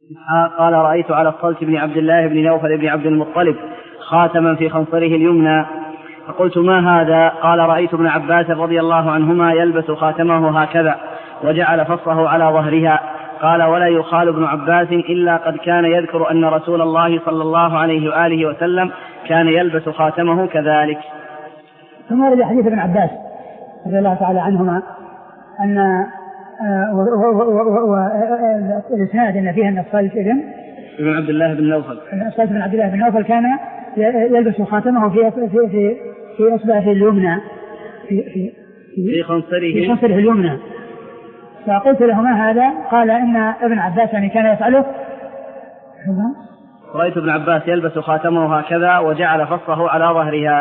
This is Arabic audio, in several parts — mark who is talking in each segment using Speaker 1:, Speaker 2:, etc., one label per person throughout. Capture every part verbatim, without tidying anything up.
Speaker 1: قال رأيت على الصلت بن عبد الله بن نوفل بن عبد المطلب خاتما في خنصره اليمنى، فقلت ما هذا؟ قال رأيت ابن عباس رضي الله عنهما يلبس خاتمه هكذا وجعل فصه على ظهرها. قال ولا يخال ابن عباس إلا قد كان يذكر أن رسول الله صلى الله عليه وآله وسلم كان يلبس خاتمه كذلك.
Speaker 2: ثم ورد حديث ابن عباس رضي الله تعالى عنهما أن والإسناد أن فيها أن الصلت ابن
Speaker 1: ابن عبد الله بن نوفل
Speaker 2: الصلت بن عبد الله بن نوفل كان يلبس خاتمه في في في في إصبعه اليمنى في في
Speaker 1: في خنصره
Speaker 2: في خنصره اليمنى. فقلت له ما هذا؟ قال إن ابن عباس يعني كان يفعله.
Speaker 1: رأيت ابن عباس يلبس خاتمه هكذا وجعل فصه على ظهرها.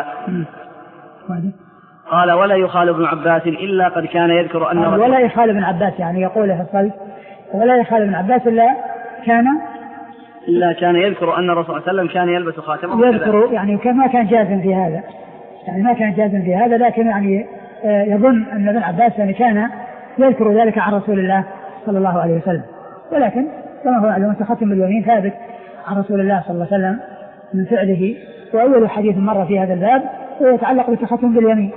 Speaker 1: قال ولا يخال ابن عباس إلا قد كان يذكر أن
Speaker 2: ولا يخال ابن عباس يعني يقول في الصلت ولا يخال ابن عباس إلا كان
Speaker 1: إلا كان يذكر أن الرسول صلى الله عليه وسلم كان يلبس خاتمه
Speaker 2: يذكر كذا. يعني ما كان جازم في هذا يعني ما كان جازم في هذا لكن يعني يظن أن ابن عباس يعني كان يذكر ذلك عن رسول الله صلى الله عليه وسلم، ولكن كما هو معلوم ختم اليمين ثابت عن رسول الله صلى الله عليه وسلم من فعله. وأول حديث مرة في هذا الباب هو يتعلق بالتختم باليمين.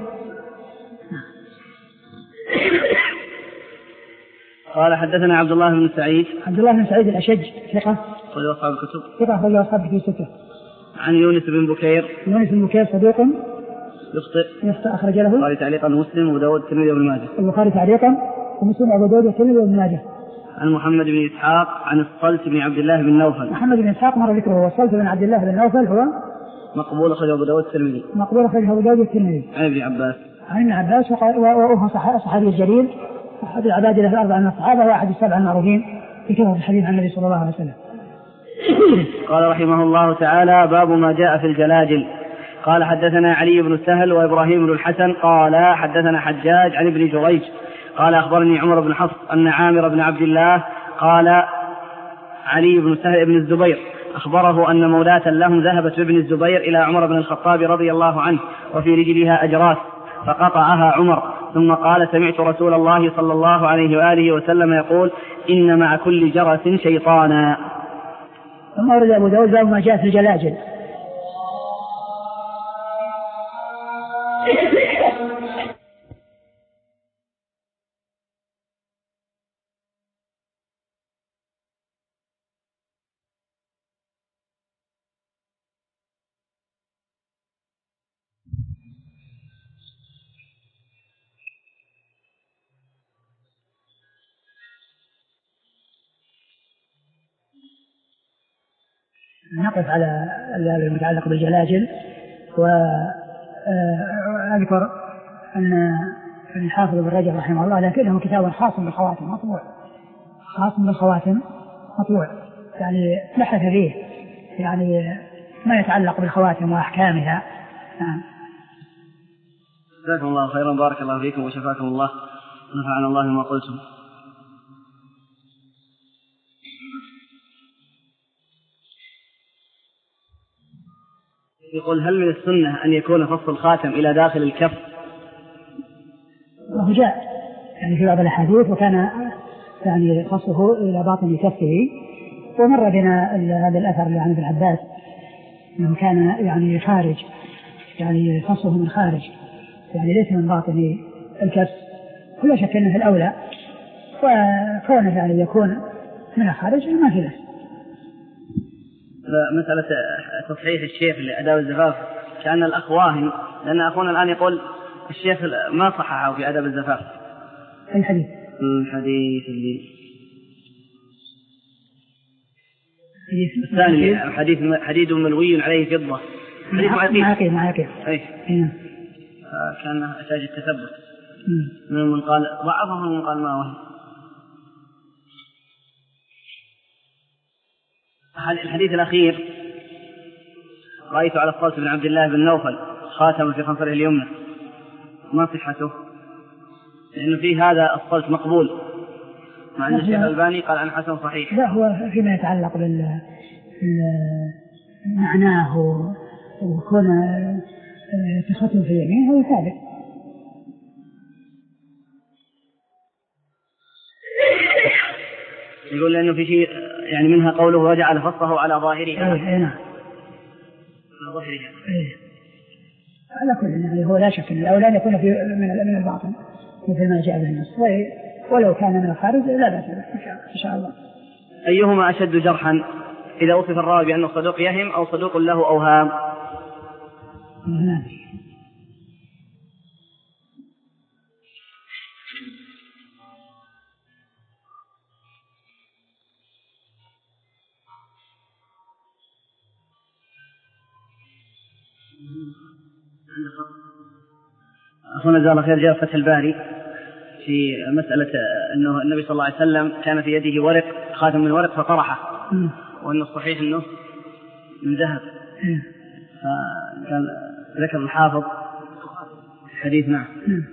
Speaker 1: قال حدثنا عبد الله بن سعيد
Speaker 2: عبد الله بن سعيد الأشج ثقة
Speaker 1: أخرج أصحاب الكتب
Speaker 2: ثقة أخرج أصحاب الكتب ستة.
Speaker 1: عن يونس بن بكير
Speaker 2: يونس بن بكير صدوق
Speaker 1: يخطئ
Speaker 2: يخطئ أخرج له
Speaker 1: البخاري تعليقا مسلم وداود الترمذي وابن ماجه
Speaker 2: البخاري تعليقا ومسلم أبو داود الترمذي وابن ماجه.
Speaker 1: عن محمد بن إسحاق عن الصلت بن عبد الله بن نوفل
Speaker 2: محمد بن إسحاق مر ذكره هو الصلت بن عبد الله بن نوفل هو
Speaker 1: مقبول أخرج أبو داود الترمذي
Speaker 2: مقبول أخرج أبو داود الترمذي.
Speaker 1: عن ابن عباس
Speaker 2: عن ابن عباس وهو صحابي الجليل أحد العباد له الأربعة من الصحابة وأحد السبع المعروفين في كتب الحديث عن النبي صلى الله عليه وسلم.
Speaker 1: قال رحمه الله تعالى باب ما جاء في الجلاجل. قال حدثنا علي بن سهل وإبراهيم بن الحسن قال حدثنا حجاج عن ابن جريج قال أخبرني عمر بن حفص أن عامر بن عبد الله قال علي بن سهل بن الزبير أخبره أن مولاة لهم ذهبت بابن الزبير إلى عمر بن الخطاب رضي الله عنه وفي رجلها أجراس فقطعها عمر ثم قال سمعت رسول الله صلى الله عليه وآله وسلم يقول إن مع كل جرس شيطانا.
Speaker 2: ثم ورد أبو داود باب ما جاء في الجلاجل. نقف على المتعلق بالجلاجل وأذكر أن الحافظ بن رجب رحمه الله لكنه كتاب خاص بالخواتم مطبوع خاص بالخواتم مطبوع يعني بحث فيه يعني ما يتعلق بالخواتم وأحكامها.
Speaker 1: جزاكم الله خيرا بارك الله فيكم وشفاكم الله ونفعنا الله ما قلتم. يقول هل من السنة أن يكون فص الخاتم إلى داخل الكف؟
Speaker 2: وهو جاء يعني في بعض الأحاديث وكان يعني فصه إلى باطن كفه ومر بنا هذا الأثر اللي عن ابن عباس أنه كان يعني خارج يعني فصه من خارج يعني ليس من باطن الكف ولا شك أنه الأولى وكونه يعني يكون من الخارج ما في له.
Speaker 1: مسألة تصحيح الشيخ لأداب الزفاف كأن الأخ واهم لأن أخونا الآن يقول الشيخ ما صححه في أداب الزفاف.
Speaker 2: الحديث
Speaker 1: الحديث اللي الثاني حديث حديد ملوي عليه فضة حديث
Speaker 2: معاقيد معاقيد
Speaker 1: أي كان أحتاج التثبت من قال ضعفه ومن قال ما وهم. الحديث الأخير رأيت على الصلت بن عبد الله بن نوفل خاتم في خنصره اليمنى ما صحته لأنه فيه هذا الصلت مقبول مع أن الشيخ الألباني قال عن حسن صحيح.
Speaker 2: لا هو فيما يتعلق بال معناه وكون تختم في اليمين هو ثابت.
Speaker 1: يقول لأنه في شيء يعني منها قوله وجعل فصه على ظاهرها.
Speaker 2: أي نعم.
Speaker 1: على ظاهرها.
Speaker 2: أي. على كل يعني هو لا شك أن الأولاد يكون في من الباطن مثل ما جاء به النص، ولو كان من الخارج لا بأس إن شاء الله.
Speaker 1: أيهما أشد جرحا إذا وصف الراوي بأنه صدوق يهم أو صدوق له أوهام؟
Speaker 2: نعم.
Speaker 1: أخونا جزاه الله خير، جاء فتح الباري في مسألة أنه النبي صلى الله عليه وسلم كان في يده ورق خاتم من ورق فطرحه، وأنه الصحيح أنه من ذهب. فقال ذكر الحافظ حديث نعم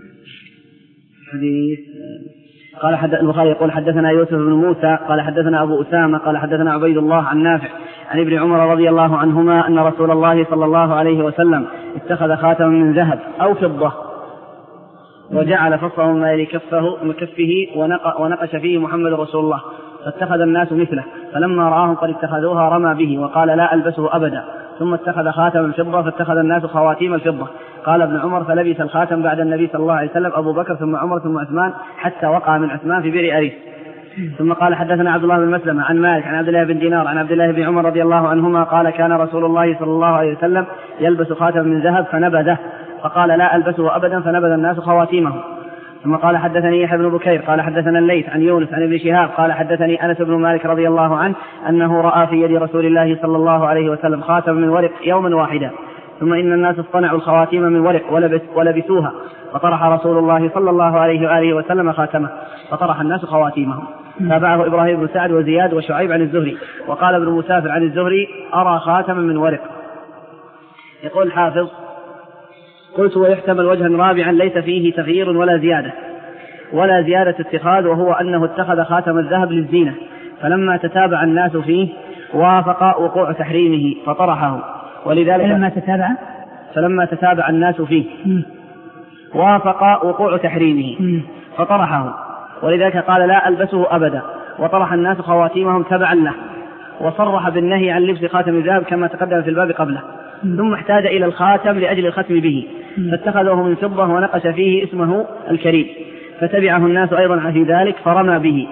Speaker 1: حديث قال حد البخاري يقول حدثنا يوسف بن موسى قال حدثنا أبو أسامة قال حدثنا عبيد الله عن نافع عن ابن عمر رضي الله عنهما أن رسول الله صلى الله عليه وسلم اتخذ خاتما من ذهب أو فضة وجعل فصه ما يلي كفه مكفه ونقش فيه محمد رسول الله، فاتخذ الناس مثله، فلما رآهم قد اتخذوها رمى به وقال لا ألبسه أبدا، ثم اتخذ خاتم الفضة فاتخذ الناس خواتيم الفضة. قال ابن عمر فلبس الخاتم بعد النبي صلى الله عليه وسلم أبو بكر ثم عمر ثم عثمان حتى وقع من عثمان في بئر أريس. ثم قال حدثنا عبد الله بن مسلمة عن مالك عن عبد الله بن دينار عن عبد الله بن عمر رضي الله عنهما قال كان رسول الله صلى الله عليه وسلم يلبس خاتم من ذهب فنبذه، فقال لا ألبسه أبدا، فنبذ الناس خواتيمه. ثم قال حدثني يحيى بن بكير قال حدثنا الليث عن يونس عن ابن شهاب قال حدثني أنس بن مالك رضي الله عنه أنه رأى في يد رسول الله صلى الله عليه وسلم خاتم من ورق يوما واحدا، ثم إن الناس اصطنعوا الخواتيم من ورق ولبس ولبسوها، فطرح رسول الله صلى الله عليه وآله وسلم خاتمه، فطرح الناس خواتيمهم. تابعه إبراهيم بن سعد وزياد وشعيب عن الزهري. وقال ابن مسافر عن الزهري أرى خاتما من ورق. يقول الحافظ قلت ويحتمل وجها رابعا ليس فيه تغيير ولا زيادة ولا زيادة اتخاذ، وهو أنه اتخذ خاتم الذهب للزينة، فلما تتابع الناس فيه وافق وقوع تحريمه فطرحه، ولذلك
Speaker 2: فلما تتابع
Speaker 1: فلما تتابع الناس فيه
Speaker 2: م.
Speaker 1: وافق وقوع تحريمه م. فطرحه، ولذلك قال لا ألبسه أبدا، وطرح الناس خواتيمهم تبعا له، وصرح بالنهي عن لبس خاتم الذهب كما تقدم في الباب قبله. م. ثم احتاج إلى الخاتم لأجل الختم به، م. فاتخذه من فضة ونقش فيه اسمه الكريم، فتبعه الناس أيضا في ذلك فرمى به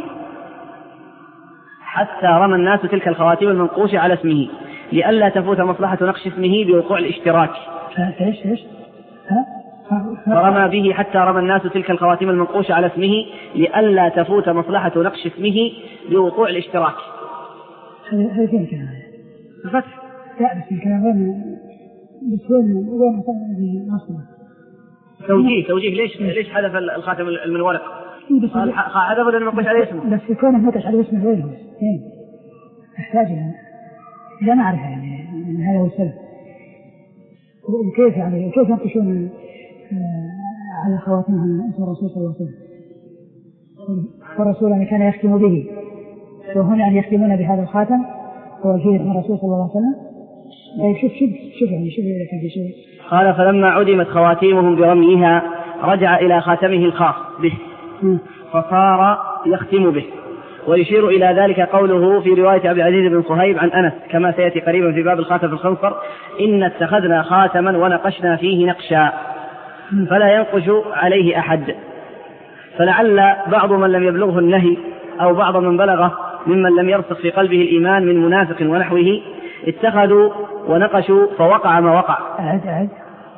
Speaker 1: حتى رمى الناس تلك الخواتيم المنقوشة على اسمه لئلا تفوت مصلحة نقش اسمه بوقوع الاشتراك.
Speaker 2: ايش ايش
Speaker 1: فرمى به حتى رمى الناس تلك الخواتيم المنقوشة على اسمه لئلا تفوت مصلحة نقش اسمه بوقوع الاشتراك.
Speaker 2: هذا فين كلام؟
Speaker 1: الفتح.
Speaker 2: لا بس الكلام وين بس وين وين مصلحة؟
Speaker 1: توجيه توجيه ليش ليش حذف الخاتم من ورق؟ حذف لأنه منقوش على اسمه.
Speaker 2: بس يكون منقوش على اسمه وين؟ فين؟ أحتاج إلى لا نعرف يعني هذا هو السبب. وكيف يعني كيف ينقشون على خواتمهم اسم الرسول صلى الله عليه وسلم؟ والرسول يعني كان يختم به، وهنا أن يختمون بهذا الخاتم هو فيه اسم الرسول صلى الله عليه وسلم. طيب شوف شوف شوف يعني شوف إذا كان في شيء.
Speaker 1: قال فلما عدمت خواتيمهم برميها رجع إلى خاتمه الخاص به فصار يختم به. ويشير إلى ذلك قوله في رواية أبي عزيز بن صهيب عن أنس كما سيأتي قريبا في باب الخاتم في الخنصر إن اتخذنا خاتما ونقشنا فيه نقشا فلا ينقش عليه أحد. فلعل بعض من لم يبلغه النهي أو بعض من بلغه ممن لم يرسخ في قلبه الإيمان من منافق ونحوه اتخذوا ونقشوا فوقع ما وقع.
Speaker 2: أعد أعد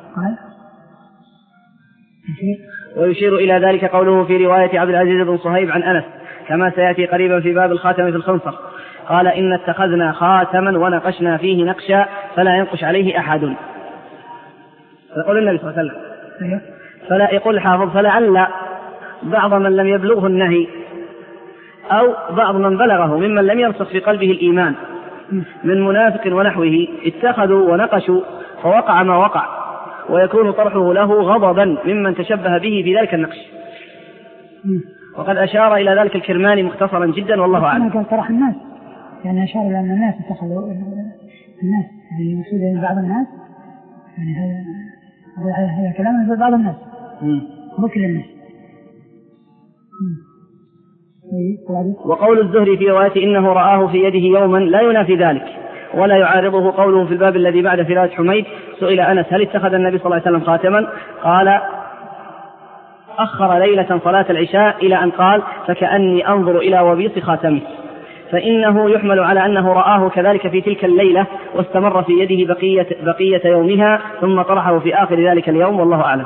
Speaker 1: ويشير إلى ذلك قوله في رواية عبد العزيز بن صهيب عن أنس كما سيأتي قريبا في باب الخاتم في الخنصر قال إن اتخذنا خاتما ونقشنا فيه نقشا فلا ينقش عليه أحد. يقول النبي صلى الله عليه وسلم فلا يقول الحافظ فلعل بعض من لم يبلغه النهي أو بعض من بلغه ممن لم يرسخ في قلبه الإيمان من منافق ونحوه اتخذوا ونقشوا فوقع ما وقع، ويكون طرحه له غضبا ممن تشبه به في ذلك النقش. وقد أشار إلى ذلك الكرماني مختصرا جدا والله أعلم.
Speaker 2: قال طرح الناس يعني أشار إلى أن الناس اتخذوا الناس يعني مقصود أن بعض الناس يعني هذا هذا كلام من بعض الناس مو كل الناس.
Speaker 1: وقول الزهري في روايته إنه رآه في يده يوما لا ينافي ذلك ولا يعارضه قوله في الباب الذي بعد في رواية حميد سئل أنس هل اتخذ النبي صلى الله عليه وسلم خاتما؟ قال أخر ليلة صلاة العشاء إلى أن قال فكأني أنظر إلى وبيص خاتمه، فإنه يحمل على أنه رآه كذلك في تلك الليلة واستمر في يده بقية, بقية يومها ثم طرحه في آخر ذلك اليوم، والله أعلم.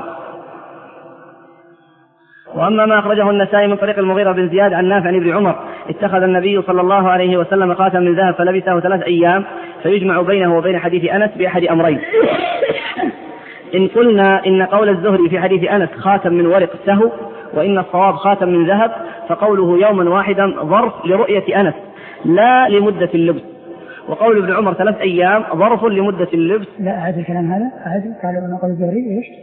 Speaker 1: وأما ما أخرجه النسائي من طريق المغيرة بن زياد عن نافع عن ابن عمر اتخذ النبي صلى الله عليه وسلم خاتما من ذهب فلبسه ثلاث أيام، فيجمع بينه وبين حديث أنس بأحد أمرين: إن قلنا إن قول الزهري في حديث أنس خاتم من ورق سهو وإن الصواب خاتم من ذهب، فقوله يوما واحدا ظرف لرؤية أنس لا لمدة اللبس، وقول ابن عمر ثلاث أيام ظرف لمدة اللبس.
Speaker 2: لا أعد الكلام هذا، أعد قال قول الزهري إيش؟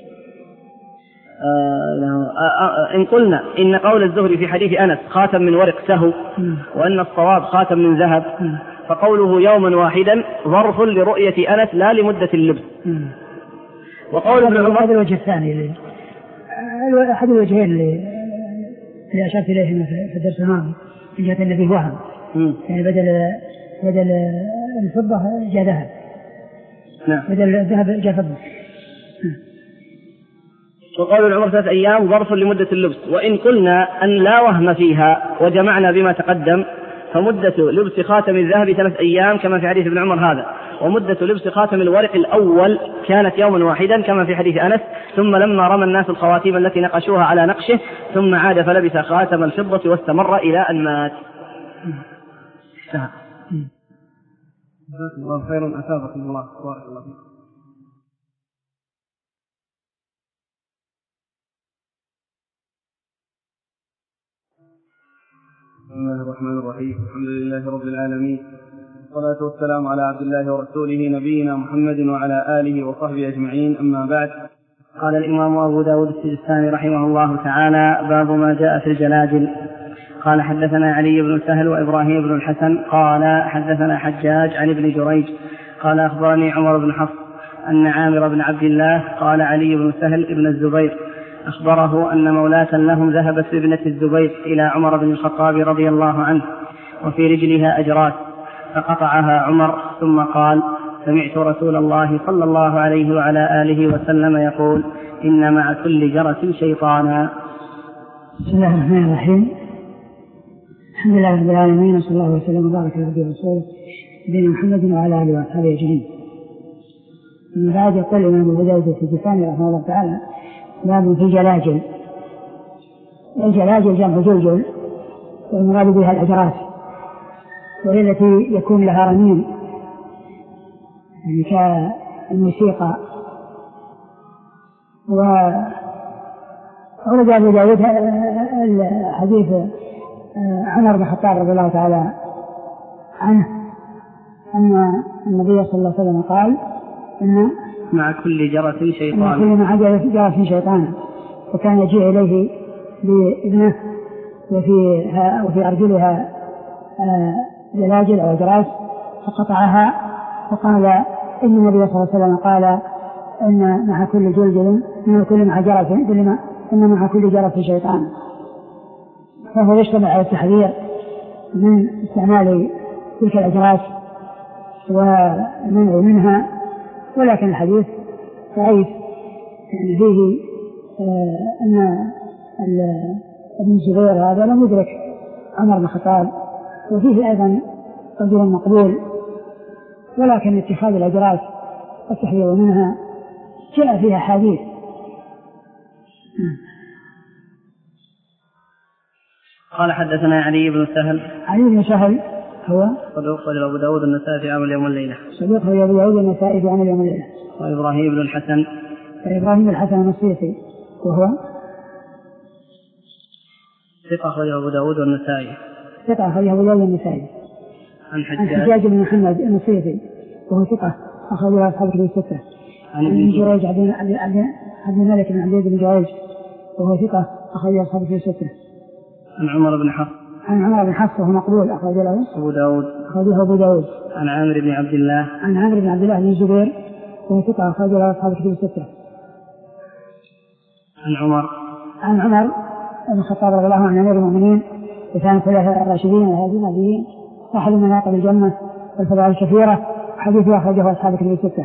Speaker 1: آه آه إن قلنا إن قول الزهري في حديث أنس خاتم من ورق سهو وأن الصواب خاتم من ذهب، فقوله يوما واحدا ظرف لرؤية أنس لا لمدة اللبس. وقول ابن عمر
Speaker 2: هذا الوجه الثاني، أحد الوجهين اللي أشرت إليه في الدرس الماضي من جهة النبي وهم، يعني بدل بدل الفضة جاء ذهب،
Speaker 1: نعم،
Speaker 2: بدل الذهب جاء فضة.
Speaker 1: وقول العمر ثلاث أيام ظرف لمدة اللبس. وإن قلنا أن لا وهم فيها وجمعنا بما تقدم، فمدة لبس خاتم الذهب ثلاث أيام كما في حديث ابن عمر هذا، ومدة لبس خاتم الورق الأول كانت يوما واحدا كما في حديث أنس، ثم لما رمى الناس الخواتيم التي نقشوها على نقشه ثم عاد فلبس خاتم الفضة واستمر إلى أن مات. الله خير أثابكم الله، بارك الله فيكم. بسم الله الرحمن الرحيم، الحمد لله رب العالمين، والصلاة والسلام على عبد الله ورسوله نبينا محمد وعلى آله وصحبه أجمعين، أما بعد. قال الإمام أبو داود السجستاني رحمه الله تعالى: باب ما جاء في الجلاجل. قال حدثنا علي بن سهل وإبراهيم بن الحسن قال حدثنا حجاج عن ابن جريج قال أخبرني عمر بن حفص أن عامر بن عبد الله قال علي بن سهل ابن الزبير أخبره أن مولاة لهم ذهبت بابنة الزبير إلى عمر بن الخطاب رضي الله عنه وفي رجلها أجراس، فقطعها عمر ثم قال: سمعت رسول الله صلى الله عليه وعلى آله وسلم يقول: إن مع كل جرس شيطانا.
Speaker 2: بسم الله الرحمن الرحيم، الحمد لله رب العالمين، وصلى الله وسلم وبارك على عبده ورسوله نبينا محمد وعلى آله وأصحابه أجمعين. من بعد يقول الإمام أبو داود السجستاني رحمه الله تعالى: باب في الجلاجل. الجلاجل جمع جلجل، والمراد بها الأجراس، وهي التي يكون لها رنين يعني كالموسيقى. وأورد أبو داود الحديث عمر بن الخطاب رضي الله تعالى عنه أن النبي صلى الله عليه وسلم قال: إن
Speaker 1: مع كل جرس شيطان،
Speaker 2: كل مع جرس شيطان، وكان يجيء إليه بابنه وفي وفي أرجلها جلاجل أو أجراس، فقطعها وقال إن النبي صلى الله عليه وسلم قال: إن مع كل جلجل إن كل مع جرس إن مع كل جرس شيطان. فهو يشتمل على التحذير من استعمال تلك الأجراس ومنع منها، ولكن الحديث ضعيف، يعني فيه آه أن ابن الزبير هذا لم يدرك عمر بن الخطاب، وفيه أيضا رجل مقبول، ولكن اتخاذ الأجراس والتحذير منها جاء فيها حديث.
Speaker 1: قال حدثنا علي بن سهل.
Speaker 2: علي بن سهل هو
Speaker 1: صدوق أخرجه أبو داود النسائي في عمل يوم الليلة.
Speaker 2: صدوق أخرجه أبو داود النسائي في عمل يوم الليلة.
Speaker 1: وإبراهيم بن الحسن.
Speaker 2: إبراهيم بن الحسن النصيصي وهو
Speaker 1: ثقة أخرجه أبو داود والنسائي.
Speaker 2: ثقة أخرجه أبو داود النسائي.
Speaker 1: عن حجاج.
Speaker 2: عن حجاج بن محمد النصيصي وهو ثقة أخرجه أصحاب الكتب الستة. عن ابن جريج عبد الملك بن عبد بن جريج وهو ثقة أخرجه أصحاب الكتب الستة.
Speaker 1: عن عمر بن حفص.
Speaker 2: عن عمر بن حفص وهو مقبول أخرجه له
Speaker 1: أبو داود.
Speaker 2: أخرجه أبو داود.
Speaker 1: عن عامر بن عبد الله.
Speaker 2: عن عامر بن عبد الله بن الزبير وهو ثقة أخرجه له أصحاب الكتب الستة.
Speaker 1: عن عمر.
Speaker 2: عن عمر بن الخطاب رضي الله عنه أمير المؤمنين وكان الخلفاء الراشدين الهادين المهديين أحد مناقب الجنة والفضائل الكثيرة، حديث أخرجه أصحاب الكتب الستة.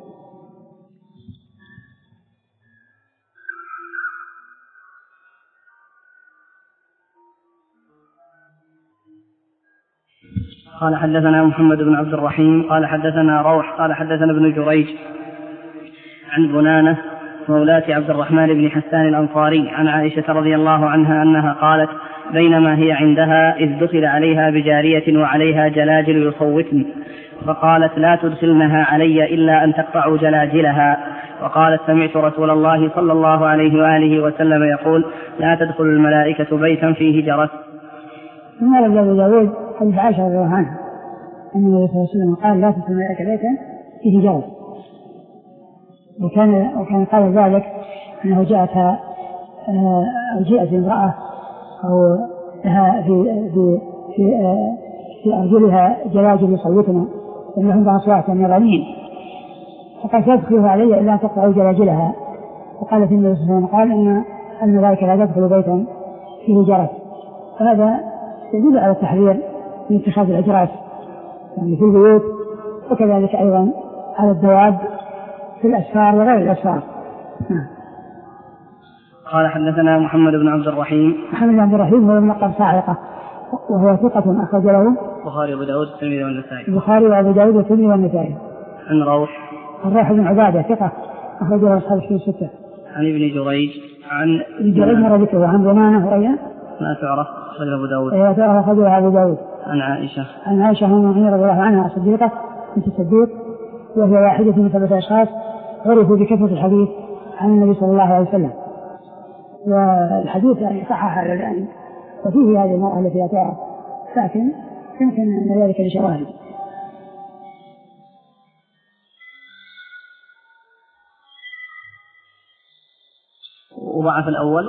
Speaker 1: قال حدثنا محمد بن عبد الرحيم قال حدثنا روح قال حدثنا ابن جريج عن بنانة مولاة عبد الرحمن بن حسان الأنصاري عن عائشة رضي الله عنها أنها قالت بينما هي عندها إذ دخل عليها بجارية وعليها جلاجل يصوتن فقالت لا تدخلنها علي إلا أن تقطعوا جلاجلها، وقالت سمعت رسول الله صلى الله عليه وآله وسلم يقول لا تدخل الملائكة بيتا فيه جرس.
Speaker 2: ثم رجل أبو داود حديث عائشة رضي الله عنها أن النبي صلى الله عليه وسلم قال لا تدخل الملائكة بيتا فيه جرس، وكان وكان قال ذلك أنه جاءتها أو جاءت امرأة أو لها في في في, في أرجلها جلاجل يصوتنا وأن عندها أصوات من رنين، فقال تدخلها علي إلا أن تقطعوا جلاجلها، وقالت النبي صلى الله عليه وسلم قال أن الملائكة لا تدخل بيتا فيه جرس، فهذا يدل على التحذير من اتخاذ الأجراس يعني في البيوت، وكذلك أيضا على الدواب في الأسفار وغير الأسفار.
Speaker 1: قال حدثنا محمد بن عبد الرحيم
Speaker 2: محمد بن عبد الرحيم هو الملقب صاعقة وهو ثقة أخرج له
Speaker 1: البخاري وأبو داود والترمذي والنسائي
Speaker 2: البخاري وأبو داود والترمذي والنسائي.
Speaker 1: عن روح
Speaker 2: الروح بن عبادة ثقة أخرج له أصحاب الكتب الستة.
Speaker 1: عن ابن جريج عن
Speaker 2: ابن جريج مر ذكره عن بنانة وهي
Speaker 1: ما تعرف أخرج أبو داود
Speaker 2: هي تعرف أخرج أبو داود.
Speaker 1: عن عائشة
Speaker 2: عن عائشة أم المؤمنين رضي الله عنها الصديقة بنت الصديق، وهي واحدة من سبعة أشخاص عرفوا بكثرة الحديث عن النبي صلى الله عليه وسلم، والحديث يعني صحح على الآن وفيه هذه المرأة التي تعرف، لكن يمكن أن ذلك لشواهد.
Speaker 1: وضعف الأول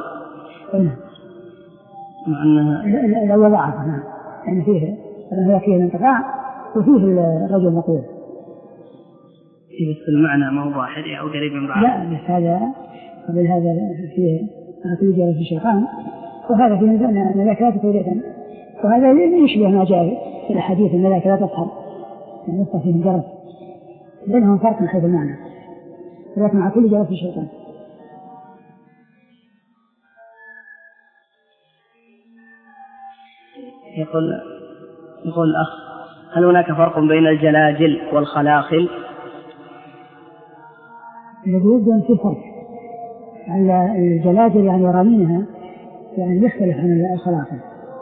Speaker 2: مع أنها الأول ضعف يعني فيه فيه فيه الانقطاع وفيه الرجل مقبول
Speaker 1: في بس المعنى ما هو واحد أو قريب من بعض.
Speaker 2: لا بس هذا قبل هذا فيه في جرس الشيطان، وهذا فيه أن الملائكة لا تدخل، وهذا يشبه ما جاء في الحديث أن الملائكة لا تدخل يعني يدخل فيه جرس، بينهم فرق من حيث المعنى، ولكن مع كل جرس الشيطان.
Speaker 1: يقول يقول الأخ هل هناك فرق بين الجلاجل والخلاخل؟
Speaker 2: الذي يبدو أن في فرق. على الجلاجل يعني رمينها يعني يختلف عن الخلاخل.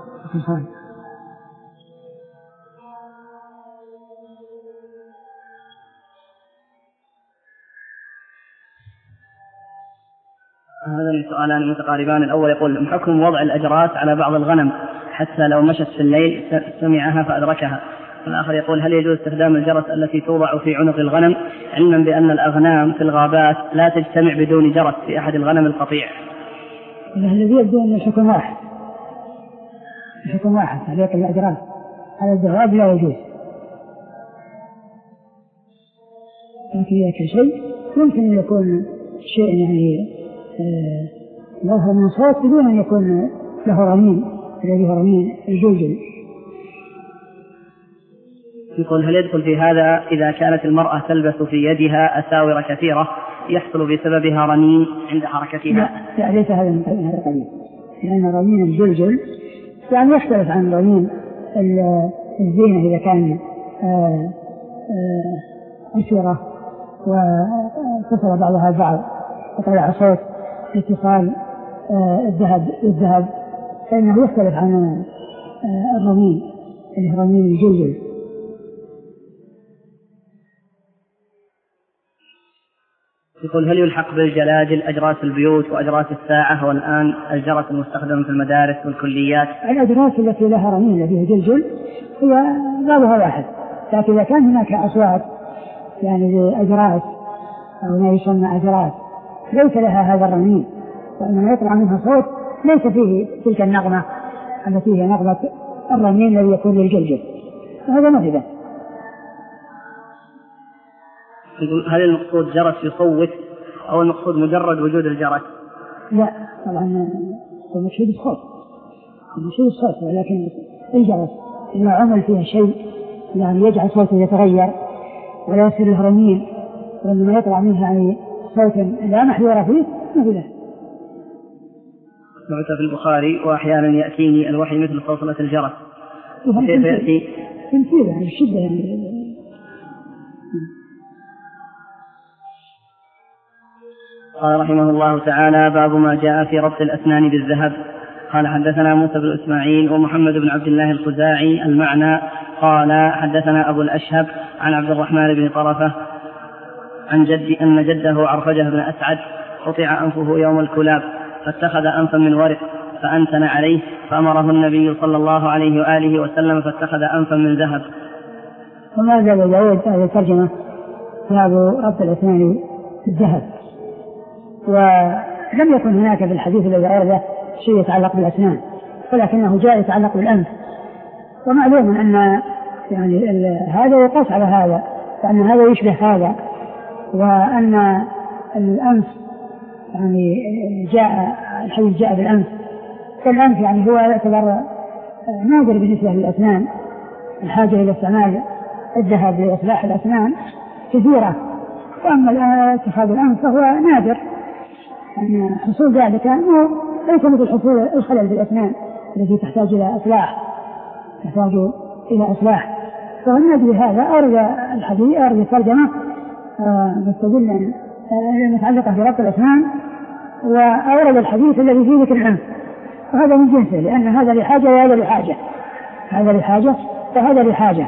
Speaker 1: هذا سؤالان متقاربان. الأول يقول حكم وضع الأجراس على بعض الغنم حتى لو مشت في الليل سمعها فأدركها. والآخر يقول هل يجوز استخدام الجرس التي توضع في عنق الغنم علما بأن الأغنام في الغابات لا تجتمع بدون جرس في أحد الغنم القطيع؟
Speaker 2: الذي يبدو أن الحكم واحد الحكم واحد عليك الأجراس على الدواب لا يجوز، لكن يأكل شيء ممكن أن يكون شيء يعني له من صوت بدون أن يكون له رنين الذي هو رنين الجلجل.
Speaker 1: يقول هل يدخل في هذا إذا كانت المرأة تلبس في يدها أساور كثيرة يحصل بسببها رنين عند حركتها؟
Speaker 2: لا ليس هذا من هذا القبيل، لأن رنين الجلجل يعني يختلف عن رنين الزينة إذا كان أسورة واتصل بعضها البعض وطلع صوت اتصال الذهب الذهب فإنه يختلف عن الرنين اللي هو رنين الجلجل.
Speaker 1: يقول هل يلحق بالجلاجل أجراس البيوت وأجراس الساعة والآن الجرس المستخدم في المدارس والكليات؟
Speaker 2: الأجراس التي لها رنين فيها جلجل هي بعضها واحد، لكن إذا كان هناك أصوات يعني أجراس أو ما يسمى أجراس ليس لها هذا الرنين وإنما يطلع منها صوت ليس فيه تلك النغمة التي هي نغمة الرنين الذي يكون للجلجل، وهذا ما في ذلك.
Speaker 1: هل المقصود جرس يصوت أو المقصود مجرد وجود الجرس؟
Speaker 2: لا طبعا المقصود الصوت شيء الصوت، ولكن الجرس إذا عمل فيها شيء يعني يجعل صوته يتغير ولا يصير له رنين ولما يطلع منه يعني صوت لا محذور فيه ما في له.
Speaker 1: ثبت في البخاري وأحيانا يأتيني الوحي مثل صوصلة الجرس. كيف يأتي؟
Speaker 2: تمثيل يعني الشدة يعني.
Speaker 1: قال رحمه الله تعالى: باب ما جاء في ربط الأسنان بالذهب. قال حدثنا موسى بن إسماعيل ومحمد بن عبد الله الخزاعي المعنى. قال حدثنا أبو الأشهب عن عبد الرحمن بن طرفة عن جد أن جده عرفجة بن أسعد قطع أنفه يوم الكلاب فاتخذ أنفا من ورق فأنتن عليه فأمره النبي صلى الله عليه وآله وسلم فاتخذ أنفا من ذهب.
Speaker 2: وما زال يعود هذه الترجمة باب ربط الأسنان بالذهب، ولم يكن هناك في الحديث الذي ورد شيء يتعلق بالأسنان، ولكنه جاء يتعلق بالأنف. ومعلوم أن يعني هذا يقاس على هذا، وأن هذا يشبه هذا، وأن الأنف يعني جاء الحديث جاء بالأنف، فالأنف يعني هو يعتبر نادر بالنسبة للأسنان. الحاجة إلى استعمال الذهب لإصلاح الأسنان كثيرة، وأما اتخاذ الأنف فهو نادر. يعني حصول ذلك ليس مثل حصول الخلل بالأسنان التي تحتاج إلى إصلاح تحتاج إلى إصلاح فهو هذا أرد الحديث أرد الترجمة مستدلا متعلقة بربط الأسنان، وأورد الحديث الذي فيه ذكر الأنف، وهذا من جنسه، لأن هذا لحاجة وهذا لحاجة، هذا لحاجة وهذا لحاجة.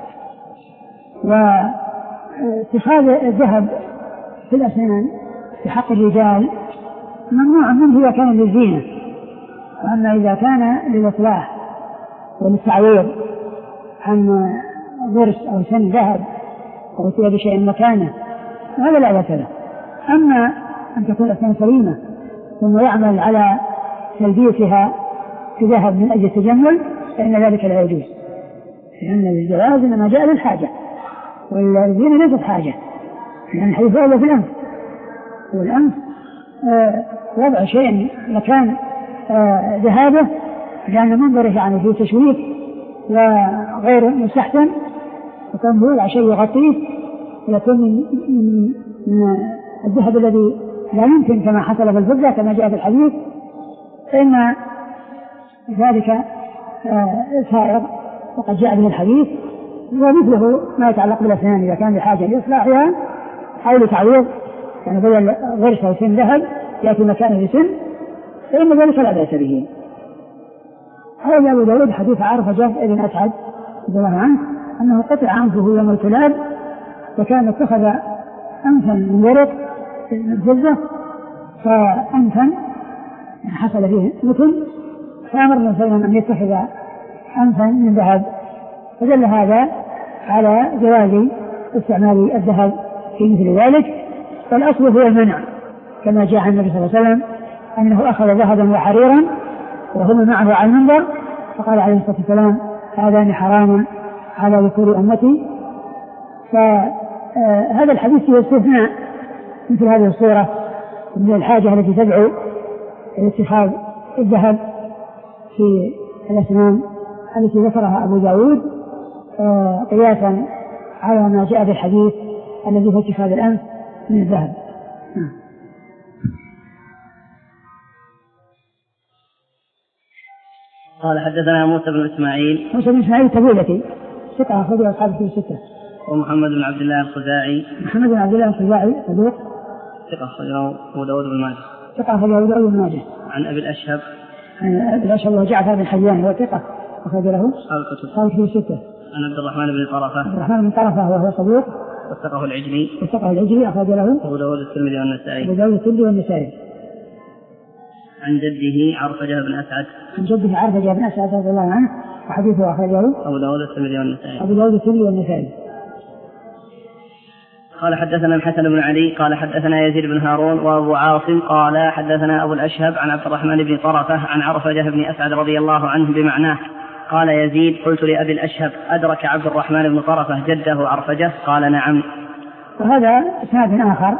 Speaker 2: واتخاذ الذهب في الأسنان في حق الرجال ممنوع منه إذا كان للزينة، وأما إذا كان للإصلاح والتعويض عن ضرس أو سن ذهب أو أتي بشيء مكانه هذا لا بأس له. أما أن تكون الأسنان سليمة ثم يعمل على تلبيسها بذهب من أجل التجمل فإن ذلك لا يجوز، لأن الجواز إنما جاء للحاجة والزينة ليست حاجة، لأن الحديث أولى في الأنف، والأنف آه وضع شيء مكان آه ذهابه لأن منظره يعني فيه تشويش وغير مستحسن، وكان هو شيء يغطيه يكون من, من, من الذهب الذي لا يمكن كما حصل في الفضة كما جاء في الحديث، فإن ذلك آه سائر وقد جاء به الحديث. ومثله ما يتعلق بالأسنان إذا كان بحاجة لإصلاحها أو لتعويض، يعني بدل غرس أو سن ذهب يأتي مكانه بسن فإن ذلك لا بأس به. هذا أبو داود حديث عرفجة بن أسعد رضي الله عنه أنه قطع أنفه يوم الكلاب وكان اتخذ أنفا من ورق من فضة فأنفا حصل فيه مثل، فأمر النبي صلى الله عليه وسلم أن يتخذ أنفا من ذهب، فدل هذا على جواز استعمال الذهب في مثل ذلك. فالأصل هو المنع كما جاء عن النبي صلى الله عليه وسلم أنه أخذ ذهبا وحريرا وهم معه على المنبر فقال عليه الصلاة والسلام هذان حرام على ذكور أمتي. فهذا الحديث فيه استثناء مثل هذه الصورة من الحاجة التي تدعو إلى اتخاذ الذهب في الأسنان التي ذكرها أبو داود قياسا على ما جاء في الحديث الذي هو اتخاذ الأنف من الذهب.
Speaker 1: قال حدثنا موسى بن إسماعيل
Speaker 2: موسى بن إسماعيل التبوذكي ثقة أخرجه أصحابه في ستة.
Speaker 1: ومحمد بن عبد الله الخزاعي
Speaker 2: محمد بن عبد الله الخزاعي صدوق
Speaker 1: ثقة أخرجه أبو داود بن ماجه
Speaker 2: ثقة أخرجه أبو داود بن ماجه.
Speaker 1: عن أبي الأشهب
Speaker 2: عن أبي الأشهب وجعفر بن حيان هو ثقة أخرج له
Speaker 1: أصحاب الكتب
Speaker 2: أصحاب الكتب ستة.
Speaker 1: عن عبد الرحمن بن طرفة
Speaker 2: عبد الرحمن بن طرفة وهو صدوق
Speaker 1: وثقه العجلي
Speaker 2: وثقه العجلي أخرج له
Speaker 1: أبو داود الترمذي والنسائي
Speaker 2: أبو داود الترمذي والنسائي.
Speaker 1: عن جده عرفجة بن أسعد
Speaker 2: عن جده عرفجة بن أسعد رضي الله عنه وحديثه أخرجه
Speaker 1: أبو داود الترمذي والنسائي
Speaker 2: أبو داود الترمذي والنسائي.
Speaker 1: قال حدثنا الحسن بن علي قال حدثنا يزيد بن هارون وأبو عاصم قال حدثنا أبو الأشهب عن عبد الرحمن بن طرفة عن عرفجة بن أسعد رضي الله عنه بمعناه. قال يزيد قلت لأبي الأشهب أدرك عبد الرحمن بن طرفة جده عرفجة؟ قال نعم.
Speaker 2: وهذا إسناد آخر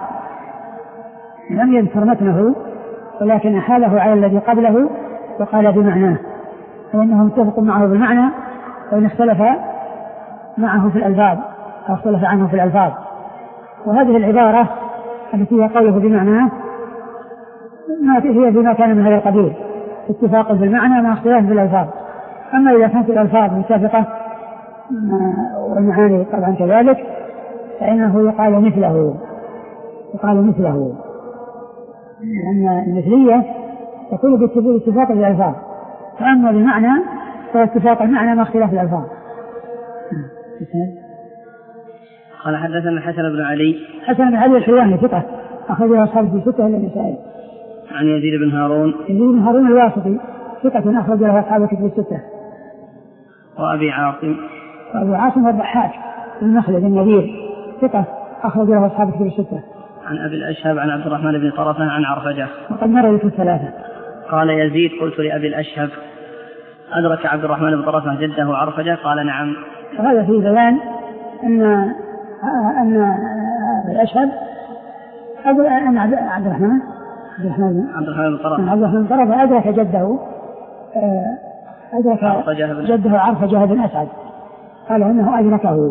Speaker 2: لم يذكر متنه ولكن أحاله على الذي قبله وقال بمعناه، فإنه متفق معه بالمعنى، وإن اختلف معه في الألفاظ أو اختلف عنه في الألفاظ. وهذه العبارة التي هي قوله بمعناه ما هي فيما كان من هذا القبيل، اتفاق في المعنى مع اختلاف في الألفاظ. أما إذا كانت الألفاظ متفقة والمعاني طبعا كذلك فإنه يقال مثله يقال مثله لأن المثلية تكون باتفاق الألفاظ، فأما بالمعنى فاتفاق المعنى مع اختلاف الألفاظ.
Speaker 1: قال حدثنا الحسن بن علي
Speaker 2: حسن بن علي الحلواني ثقة أخرجه أصحابه في ستة إلا النسائي.
Speaker 1: عن يزيد بن هارون
Speaker 2: يزيد بن هارون الواسطي ثقة أخرجه أصحابه في الستة.
Speaker 1: وأبي عاصم
Speaker 2: وأبي عاصم الضحاك بن مخلد النذير ثقة أخرجه أصحابه في الستة.
Speaker 1: عن أبي الأشهب عن عبد الرحمن بن طرفة عن عرفجة.
Speaker 2: وقد مر في الثلاثة.
Speaker 1: قال يزيد قلت لأبي الأشهب أدرك عبد الرحمن بن طرفة جده عرفجة؟ قال نعم.
Speaker 2: وهذا في بيان أن أن الأشهب أن عبد الرحمن عبد الرحمن
Speaker 1: عبد الرحمن بن طرفة
Speaker 2: عبد الرحمن بن طرفة أدرك جده أدرك جده عرفجة بن أسعد، قال إنه أدركه.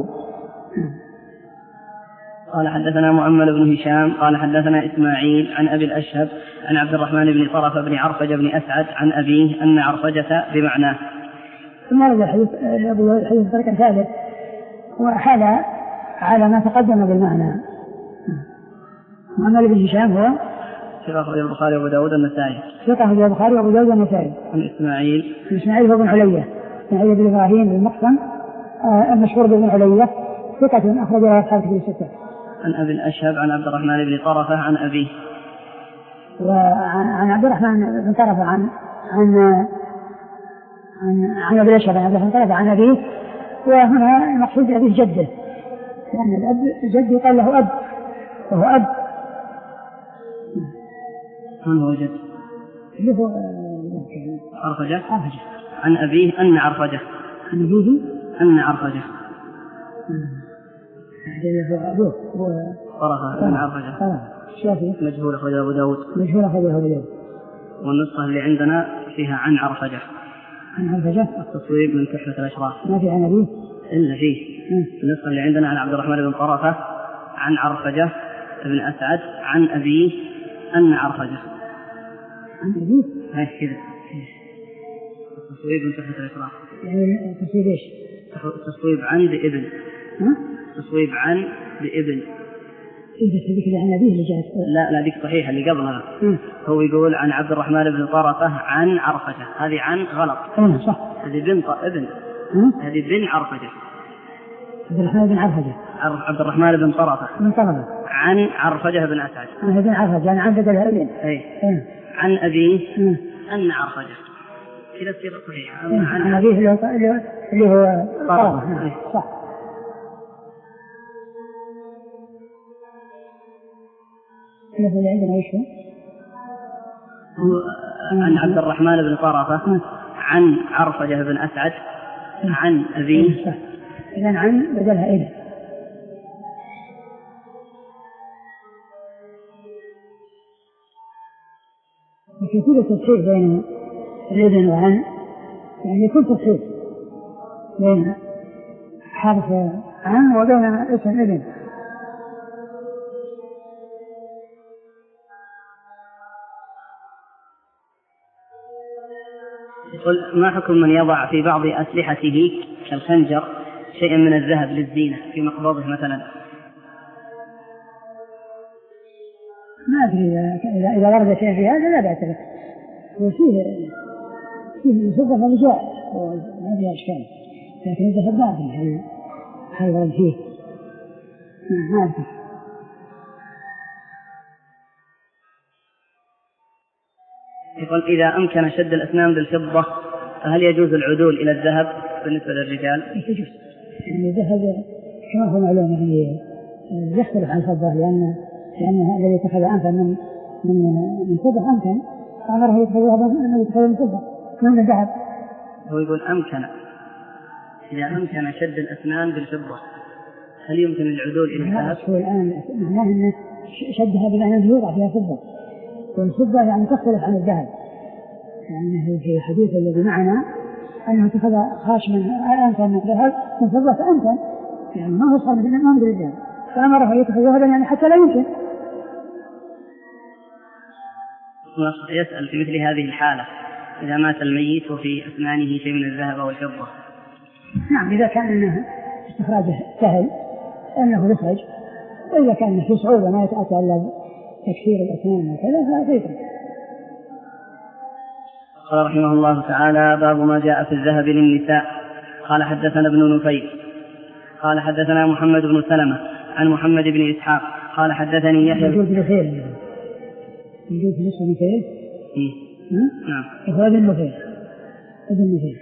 Speaker 1: قال حدثنا مؤمل بن هشام قال حدثنا إسماعيل عن أبي الأشهب عن عبد الرحمن بن طرفة بن عرفجة بن أسعد عن أبيه أن عرفجة بمعناه.
Speaker 2: ثم رد الحديث الحديث طريقا ثالث وحال على ما تقدم بالمعنى. مؤمل بن هشام هو
Speaker 1: ثقة أخرجه البخاري وأبو داود والنسائي.
Speaker 2: ثقة أخرجه البخاري وأبو داود والنسائي.
Speaker 1: عن إسماعيل
Speaker 2: إسماعيل هو بن علية إسماعيل بن إبراهيم بن مقسم المشهور بن علية ثقة أخرجه أصحاب كتب الستة.
Speaker 1: عن أبي الأشهب عن عبد الرحمن بن طرفة عن أبيه.
Speaker 2: وعن عبد الرحمن بن طرفة عن عن عن عن أبي الأشهب عن عبد الرحمن بن طرفة عن أبيه. وهنا المقصود أبيه جده، لأن الأب الجد يقال له أب وهو أب.
Speaker 1: من هو جد؟
Speaker 2: اللي هو
Speaker 1: عرفجة.
Speaker 2: عرفجة.
Speaker 1: عن أبيه أن عرفجة.
Speaker 2: عن أبيه
Speaker 1: أن عرفجة.
Speaker 2: هذا أبوه هو
Speaker 1: طرفة أن عرفجة.
Speaker 2: طرفة. شافي.
Speaker 1: مجهول أخرجه أبو داود.
Speaker 2: مجهول أخرجه أبو داود.
Speaker 1: والنسخة اللي عندنا فيها عن عرفجة.
Speaker 2: عن عرفجة.
Speaker 1: التصويب من تحفة الأشراف.
Speaker 2: ما في عن أبيه.
Speaker 1: إلا فيه. النسخة اللي عندنا عن عبد الرحمن بن طرفة عن عرفجة بن أسعد عن أبيه أن عرفجة.
Speaker 2: عن أبيه.
Speaker 1: هاي كذا. التصويب من تحفة الأشراف.
Speaker 2: يعني التصويب إيش؟
Speaker 1: التصويب عن بإبن.
Speaker 2: ها؟
Speaker 1: تصويب عن بإبن.
Speaker 2: إيه بس هذيك اللي عن أبيه اللي جاءت.
Speaker 1: لا لا ديك صحيحة اللي قبلها. م. هو يقول عن عبد الرحمن بن طرفة عن عرفجة، هذه عن غلط.
Speaker 2: أه صح.
Speaker 1: هذه بن ابن. هذه بن عرفجة.
Speaker 2: عبد الرحمن بن عرفجة.
Speaker 1: عبد الرحمن بن طرفة.
Speaker 2: بن طرفة.
Speaker 1: عن عرفجة بن أسعد.
Speaker 2: أنا بن عرفجة يعني عن بدلها ابن.
Speaker 1: أي. عن أبيه أن عرفجة. كذا تصير صحيحة.
Speaker 2: عن أبيه اللي هو اللي هو طرفة. صح. الذي عندنا ايش
Speaker 1: هو؟ عن عبد الرحمن بن طرفة عن عرفجة بن أسعد عن أبيه.
Speaker 2: إذن عن بدلها إلى. وكيفية التصحيح بين الابن وعن يعني يكون تصحيح بين حرف عن وبين اسم ابن.
Speaker 1: يقول ما حكم من يضع في بعض أسلحته كالخنجر شيئا من الذهب للزينة في مقبضه مثلا؟
Speaker 2: ما أدري إذا إذا ورد شيء في هذا لا بأس به. وفيه فيه صدق الرجاء ما فيها إشكال، لكن إذا ما أدري هل هل ورد فيه ما أدري.
Speaker 1: يقول إذا أمكن شد الأسنان بالفضة فهل يجوز العدول إلى الذهب بالنسبة للرجال؟
Speaker 2: يجوز، يعني الذهب كما هو معلوم يعني يختلف عن الفضة، لأن لأن الذي اتخذ أمكن من من من فضة أمكن أمره يتخذها من يتخذ من فضة من الذهب.
Speaker 1: هو يقول أمكن إذا أمكن شد الأسنان بالفضة هل يمكن العدول إلى الذهب؟
Speaker 2: هو الآن معناه أن شدها بمعنى أنه يوضع فيها فضة، والفضة يعني تختلف عن الذهب، يعني في الحديث الذي معنا أنه اتخذ خاشما أنثى من ذهب من فضة فأنثى يعني ما هو صار مثل ما مثل الذهب فأمره يتخذ ذهبا يعني حتى لا يمكن.
Speaker 1: يسأل في مثل هذه الحالة إذا مات الميت وفي أثمانه شيء من الذهب أو الفضة.
Speaker 2: نعم إذا كان أنه استخراجه سهل أنه يخرج، وإذا كان في صعوبة ما يتأتى إلا تكسير الأثمان وكذا فيترك.
Speaker 1: قال رحمه الله تعالى باب ما جاء في الذهب للنساء. قال حدثنا ابن نفيل قال حدثنا محمد بن سلمة عن محمد بن إسحاق قال حدثني يحيى
Speaker 2: يجوز نفيل يجوز نصف نفيل
Speaker 1: نعم
Speaker 2: هذا النفيل هذا النفيل.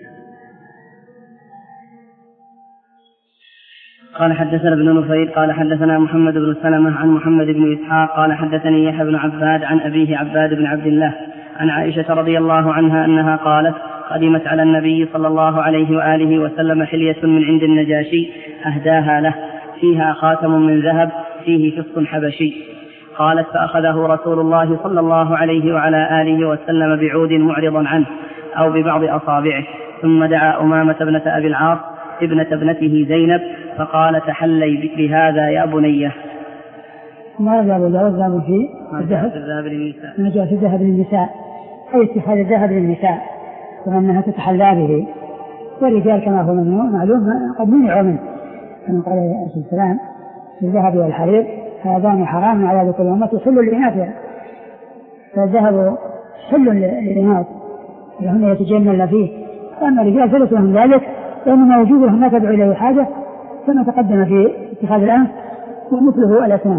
Speaker 1: قال حدثنا ابن نفيل قال حدثنا محمد بن سلمة عن محمد بن إسحاق قال حدثني يحيى بن عباد عن أبيه عباد بن عبد الله عن عائشة رضي الله عنها أنها قالت قدمت على النبي صلى الله عليه وآله وسلم حلية من عند النجاشي أهداها له فيها خاتم من ذهب فيه فص حبشي. قالت فأخذه رسول الله صلى الله عليه وعلى آله وسلم بعود معرضا عنه أو ببعض أصابعه ثم دعا أمامة ابنة أبي العاص ابنة ابنته زينب فقال تحلي بهذا يا بنيه.
Speaker 2: ما جاء الذهب في
Speaker 1: الذهب للنساء
Speaker 2: ما جاء في الذهب للنساء أي اتخاذ الذهب للنساء وأنها تتحلى به، والرجال كما هو معلوم قد منعوا منه كما قال عليه الصلاة والسلام في الذهب والحرير هذان حرام على ذكر الأمة حل لإناثها، فالذهب حل للإناث لهم يتجمل فيه، وأما الرجال فليس لهم ذلك لأنما يجوز لهم ما تدعو إليه حاجة كما تقدم في اتخاذ الأنف ومثله الأسنان.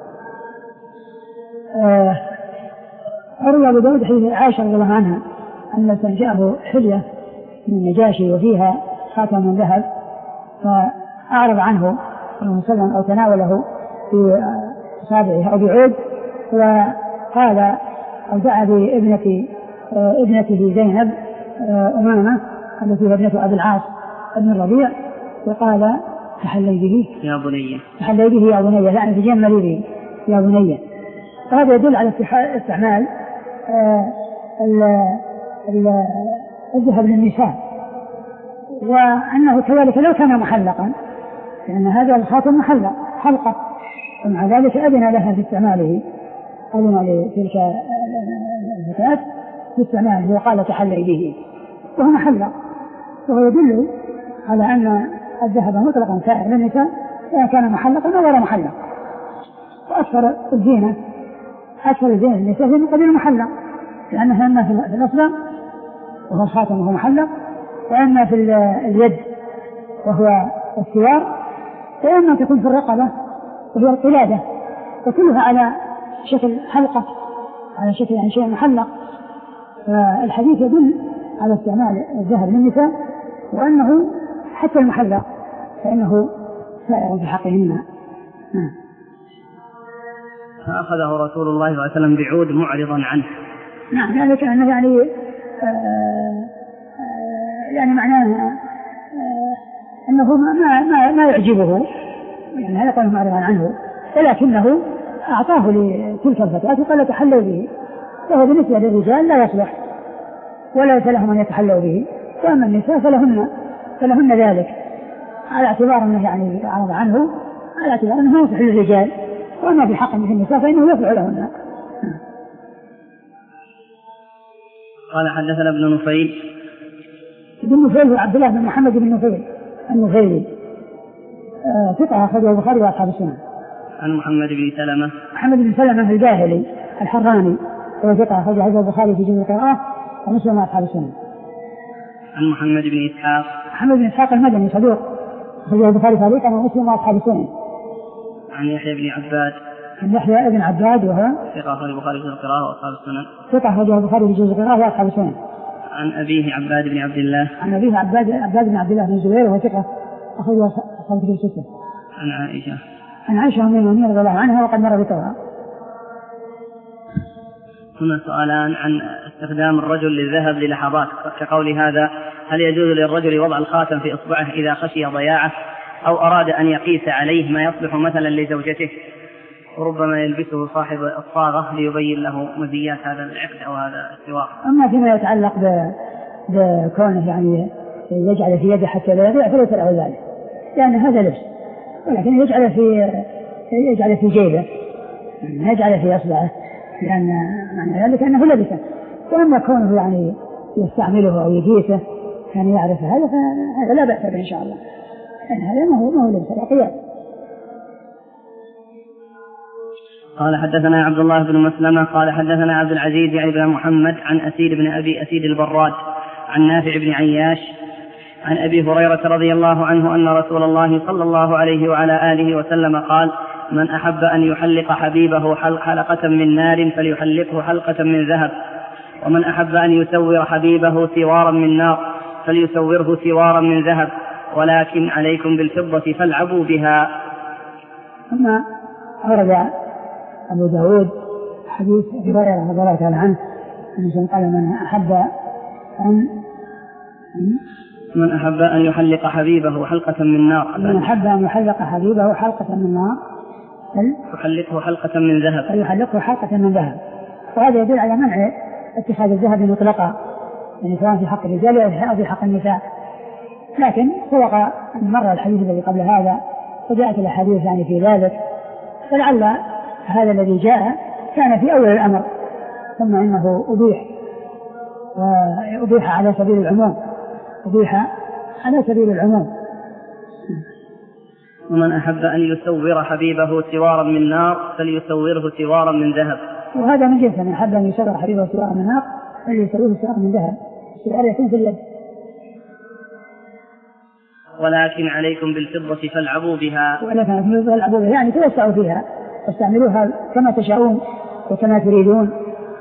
Speaker 2: أروى أبو داود حديث عائشة رضي الله عنها أن جاءه حلية من النجاشي وفيها خاتم من ذهب فأعرض عنه وسلم أو تناوله في أصابعه أو بعود وقال أو دعا بابنة ابنته زينب أمامة التي هي ابنة أبي العاص ابن الربيع وقال تحلي به
Speaker 1: يا بني
Speaker 2: تحلي به يا بني يعني تجملي به يا بني. فهذا يدل على استعمال الذهب للنساء، وأنه كذلك لو كان محلقا لأن هذا الخاتم محلق حلقة ومع ذلك أذن لها في استعماله أذن لتلك الفتاة في استعماله وقال تحلي به وهو محلق، وهو يدل على أن الذهب مطلقا سائر للنساء سواء كان محلقا أو غير محلق. وأكثر الزينة أكثر الزينة للنساء هي من قبيل المحلق لأنها إما في الأصبع وهو الخاتم وهو محلق وإما في اليد وهو السوار وإما تكون في الرقبة وهي القلادة وكلها على شكل حلقة على شكل يعني شيء محلق. فالحديث يدل على استعمال الذهب للنساء وأنه حتى المحلق فإنه سائر في حقهن.
Speaker 1: فأخذه رسول الله صلى الله عليه وسلم بعود معرضا عنه.
Speaker 2: نعم يعني كأنه يعني آه يعني معناه آه أنه ما, ما, ما يعجبه يعني هذا قال معرضا عنه ولكنه أعطاه لتلك الفتاة وقال تحلوا به، وهو بالنسبة للرجال لا يصلح ولا لهم أن يتحلوا به، وأما النساء فلهن فلهن ذلك على اعتبار أنه يعني عرض عنه على اعتبار أنه يصلح للرجال، وأما في حق النساء فإنه يصلح لهن.
Speaker 1: قال حدثنا ابن نفيل
Speaker 2: ابن نفيل عبد الله بن محمد بن نفيل النفيلي ثقة أخرجه البخاري وأصحاب السنن.
Speaker 1: عن محمد بن سلمة
Speaker 2: محمد بن سلمة الجاهلي الحراني وهو ثقة أخرجه البخاري في جزء القراءة ومسلم وأصحاب السنن.
Speaker 1: عن محمد بن إسحاق
Speaker 2: محمد بن إسحاق المدني صدوق أخرجه البخاري تعليقا ومسلم وأصحاب السنن.
Speaker 1: عن يحيى بن عباد
Speaker 2: عن يحيى بن عباد وهو
Speaker 1: ثقة أخرجه البخاري في القراءة وأصحاب السنن.
Speaker 2: ثقة أخرجه البخاري في جزء القراءة وأصحاب السنن.
Speaker 1: عن أبيه عباد بن عبد الله
Speaker 2: عن أبيه عباد عباد بن عبد الله بن الزبير وهو ثقة أخرجه أصحاب الكتب الستة.
Speaker 1: عن عائشة
Speaker 2: عن عائشة أم المؤمنين رضي الله عنها وقد مر بطرها.
Speaker 1: هنا سؤالان عن استخدام الرجل للذهب للحظات كقول هذا هل يجوز للرجل وضع الخاتم في إصبعه إذا خشي ضياعه أو أراد أن يقيس عليه ما يصلح مثلا لزوجته وربما يلبسه صاحب الصاغة ليبين له مزيات هذا العقد أو هذا السواق.
Speaker 2: أما فيما يتعلق بكونه يعني يجعل في يده حتى لا يضيع فليس له ذلك، لأن هذا لبس، ولكن يجعل في يجعل في جيبه، ما يجعل في أصبعه، لأن معنى ذلك أنه لبسه. وأما كونه يعني يستعمله أو يجيسه كان يعرف هذا، فهذا لا بأس به إن شاء الله، لأن هذا ما هو ما هو لبس القياس.
Speaker 1: قال حدثنا عبد الله بن مسلمة قال حدثنا عبد العزيز يعني بن محمد عن أسيد بن أبي أسيد البراد عن نافع بن عياش عن أبي هريرة رضي الله عنه أن رسول الله صلى الله عليه وعلى آله وسلم قال: من أحب أن يحلق حبيبه حلقة من نار فليحلقه حلقة من ذهب، ومن أحب أن يسور حبيبه سوارا من نار فليسوره سوارا من ذهب، ولكن عليكم بالفضة فالعبوا بها.
Speaker 2: ثم أورد أبو داود حديث أبي هريرة رضي الله تعالى عنه أنه قال: من أحب أن
Speaker 1: من أحب أن يحلق حبيبه حلقة من نار
Speaker 2: من أحب أن يحلق حبيبه حلقة من نار
Speaker 1: يحلقه حلقة من ذهب
Speaker 2: فليحلقه حلقة من ذهب. وهذا يدل على منع اتخاذ الذهب مطلقا، يعني سواء في حق الرجال أو في حق النساء. لكن سبق أن مر الحديث الذي قبل هذا وجاءت الأحاديث يعني في ذلك، فلعل هذا الذي جاء كان في أول الأمر ثم إنه أبيح، وأبيح على سبيل العموم، أبيح على سبيل العموم.
Speaker 1: ومن أحب أن يسور حبيبه سوارا من نار فليسوره سوارا من ذهب.
Speaker 2: وهذا من جنس من أحب أن يسور حبيبه سوارا من نار فليسوره سوارا من ذهب، السوار يكون في اليد.
Speaker 1: ولكن عليكم بالفضة فالعبوا بها.
Speaker 2: ولكن عليكم بالفضة فالعبوا بها، يعني توسعوا فيها واستعملوها كما تشاءون وكما تريدون.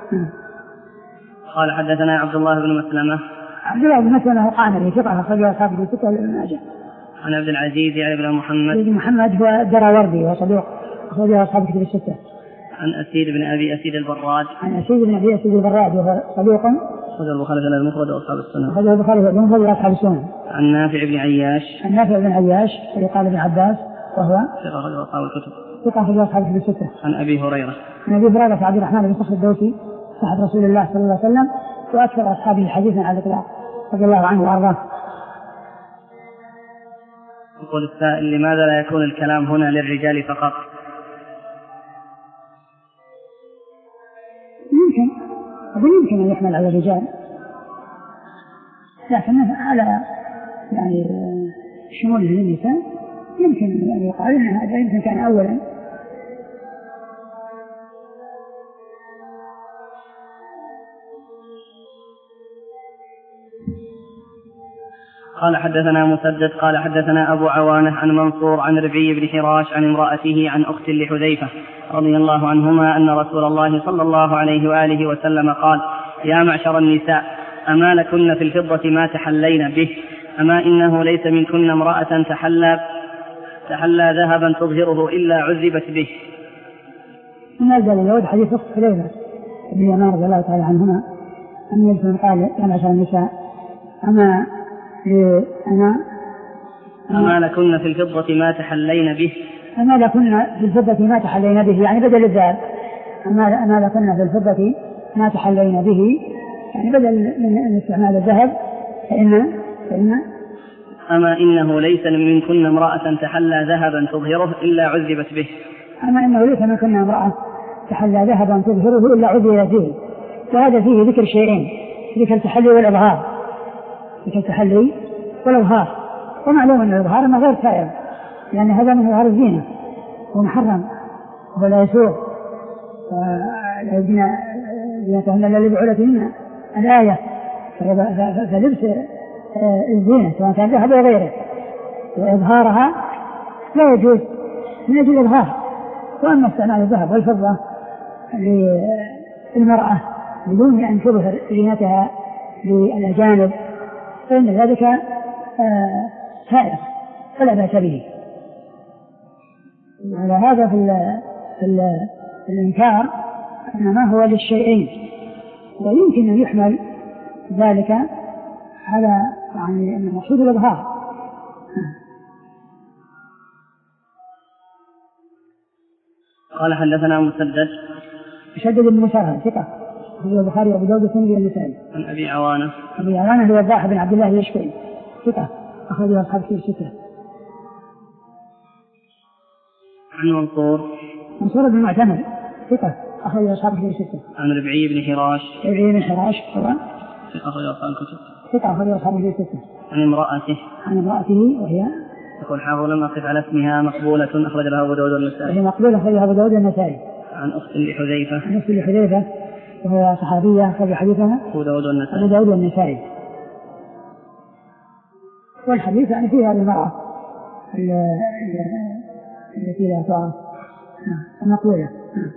Speaker 1: قال حدثنا عبد الله بن مسلمة
Speaker 2: عبد الله بن مسلمة قانري ثقة أخرجه أصحاب الستة والابن ماجه.
Speaker 1: عن عبد العزيز يعني بن محمد
Speaker 2: بن محمد هو الدراوردي وصدوق أخرجه أصحاب الكتب الستة.
Speaker 1: عن أسيد بن أبي أسيد البراد
Speaker 2: عن أسيد بن أبي أسيد البراد وهو صدوق
Speaker 1: أخرجه البخاري في المفرد وأصحاب السنة.
Speaker 2: أخرجه البخاري في المفرد وأصحاب السنة.
Speaker 1: عن نافع بن عياش
Speaker 2: عن نافع بن عياش ويقال ابن عباس وهو
Speaker 1: ثقة أخرجه أصحاب الكتب.
Speaker 2: ثقة أخرجه أصحاب الكتب الستة.
Speaker 1: عن أبي هريرة
Speaker 2: عن أبي هريرة عبد الرحمن بن صخر الدوسي صاحب رسول الله صلى الله عليه وسلم وأكثر أصحابه حديثا على الإطلاق رضي الله عنه وأرضاه.
Speaker 1: يقول السائل: لماذا لا يكون الكلام هنا للرجال فقط؟
Speaker 2: يمكن أقول يمكن أن يحمل على الرجال، لكن على يعني شموله للنساء يمكن أن يقال أن هذا يمكن كان أولا.
Speaker 1: قال حدثنا مسدد قال حدثنا أبو عوانة عن منصور عن ربيع بن حراش عن امرأته عن أخت لحذيفة رضي الله عنهما أن رسول الله صلى الله عليه وآله وسلم قال: يا معشر النساء، أما لكن في الفضة ما تحلين به، أما إنه ليس منكن امرأة تحلى تحلى ذهبا تظهره إلا عذبت به.
Speaker 2: نزل اليهود حديث أخت حذيفة بن يمان رضي الله تعالى عنهما أن يلزم قال: يا معشر النساء، أما أنا
Speaker 1: أما لكن في الفضة ما تحلين به،
Speaker 2: أما لكن في الفضة ما تحلين به يعني بدل الذهب، أما أما لكن في الفضة ما تحلين به يعني بدل من استعمال الذهب، فإن فإن
Speaker 1: أما إنه ليس منكن امرأة تحلى ذهبا تظهره إلا عذبت به.
Speaker 2: أما إنه ليس منكن امرأة تحلى ذهبا تظهره إلا عذبت به. وهذا فيه ذكر شيئين: ذكر التحلي والإظهار، ذكر التحلي والإظهار. ومعلوم أن الإظهار ما غير سائر، لأن هذا من إظهار الزينة ومحرم ولا يسوء، لا يبنى زينتهن إلا لبعولتهن الآية. فلبس الزينة سواء كان ذهب أو غيره وإظهارها لا يجوز من أجل الإظهار. وأما استعمال الذهب والفضة للمرأة بدون أن تظهر زينتها للأجانب فإن ذلك سائر فلا بأس به. على هذا في, في, في الإنكار إنما هو للشيئين، ويمكن أن يحمل ذلك على يعني المقصود الإظهار.
Speaker 1: قال حدثنا مسدد
Speaker 2: مسدد بن مسرهد ثقة أخرجه البخاري وأبو داود والترمذي والنسائي.
Speaker 1: عن أبي عوانة
Speaker 2: أبي عوانة هو الضاحي بن عبد الله اليشكري ثقة أخرجه أصحاب الكتب الستة.
Speaker 1: عن منصور
Speaker 2: منصور بن معتمر ثقة أخرجه أصحاب الكتب الستة.
Speaker 1: عن ربعي بن حراش
Speaker 2: ربعي بن حراش
Speaker 1: ثقة أخرجه أصحاب الكتب
Speaker 2: ثقة أخرجه أصحاب الكتب الستة.
Speaker 1: عن امرأته
Speaker 2: عن امرأته وهي
Speaker 1: يقول حافظ لم أقف على اسمها مقبولة أخرج لها أبو داود والنسائي.
Speaker 2: وهي مقبولة أخرجها أبو داود والنسائي.
Speaker 1: عن أخت لحذيفة
Speaker 2: عن أخت لحذيفة وهي صحابية أخرج حديثها
Speaker 1: أبو داود والنسائي.
Speaker 2: أبو داود والنسائي. والحديث يعني فيها المرأة التي لا تعرف مقبولة.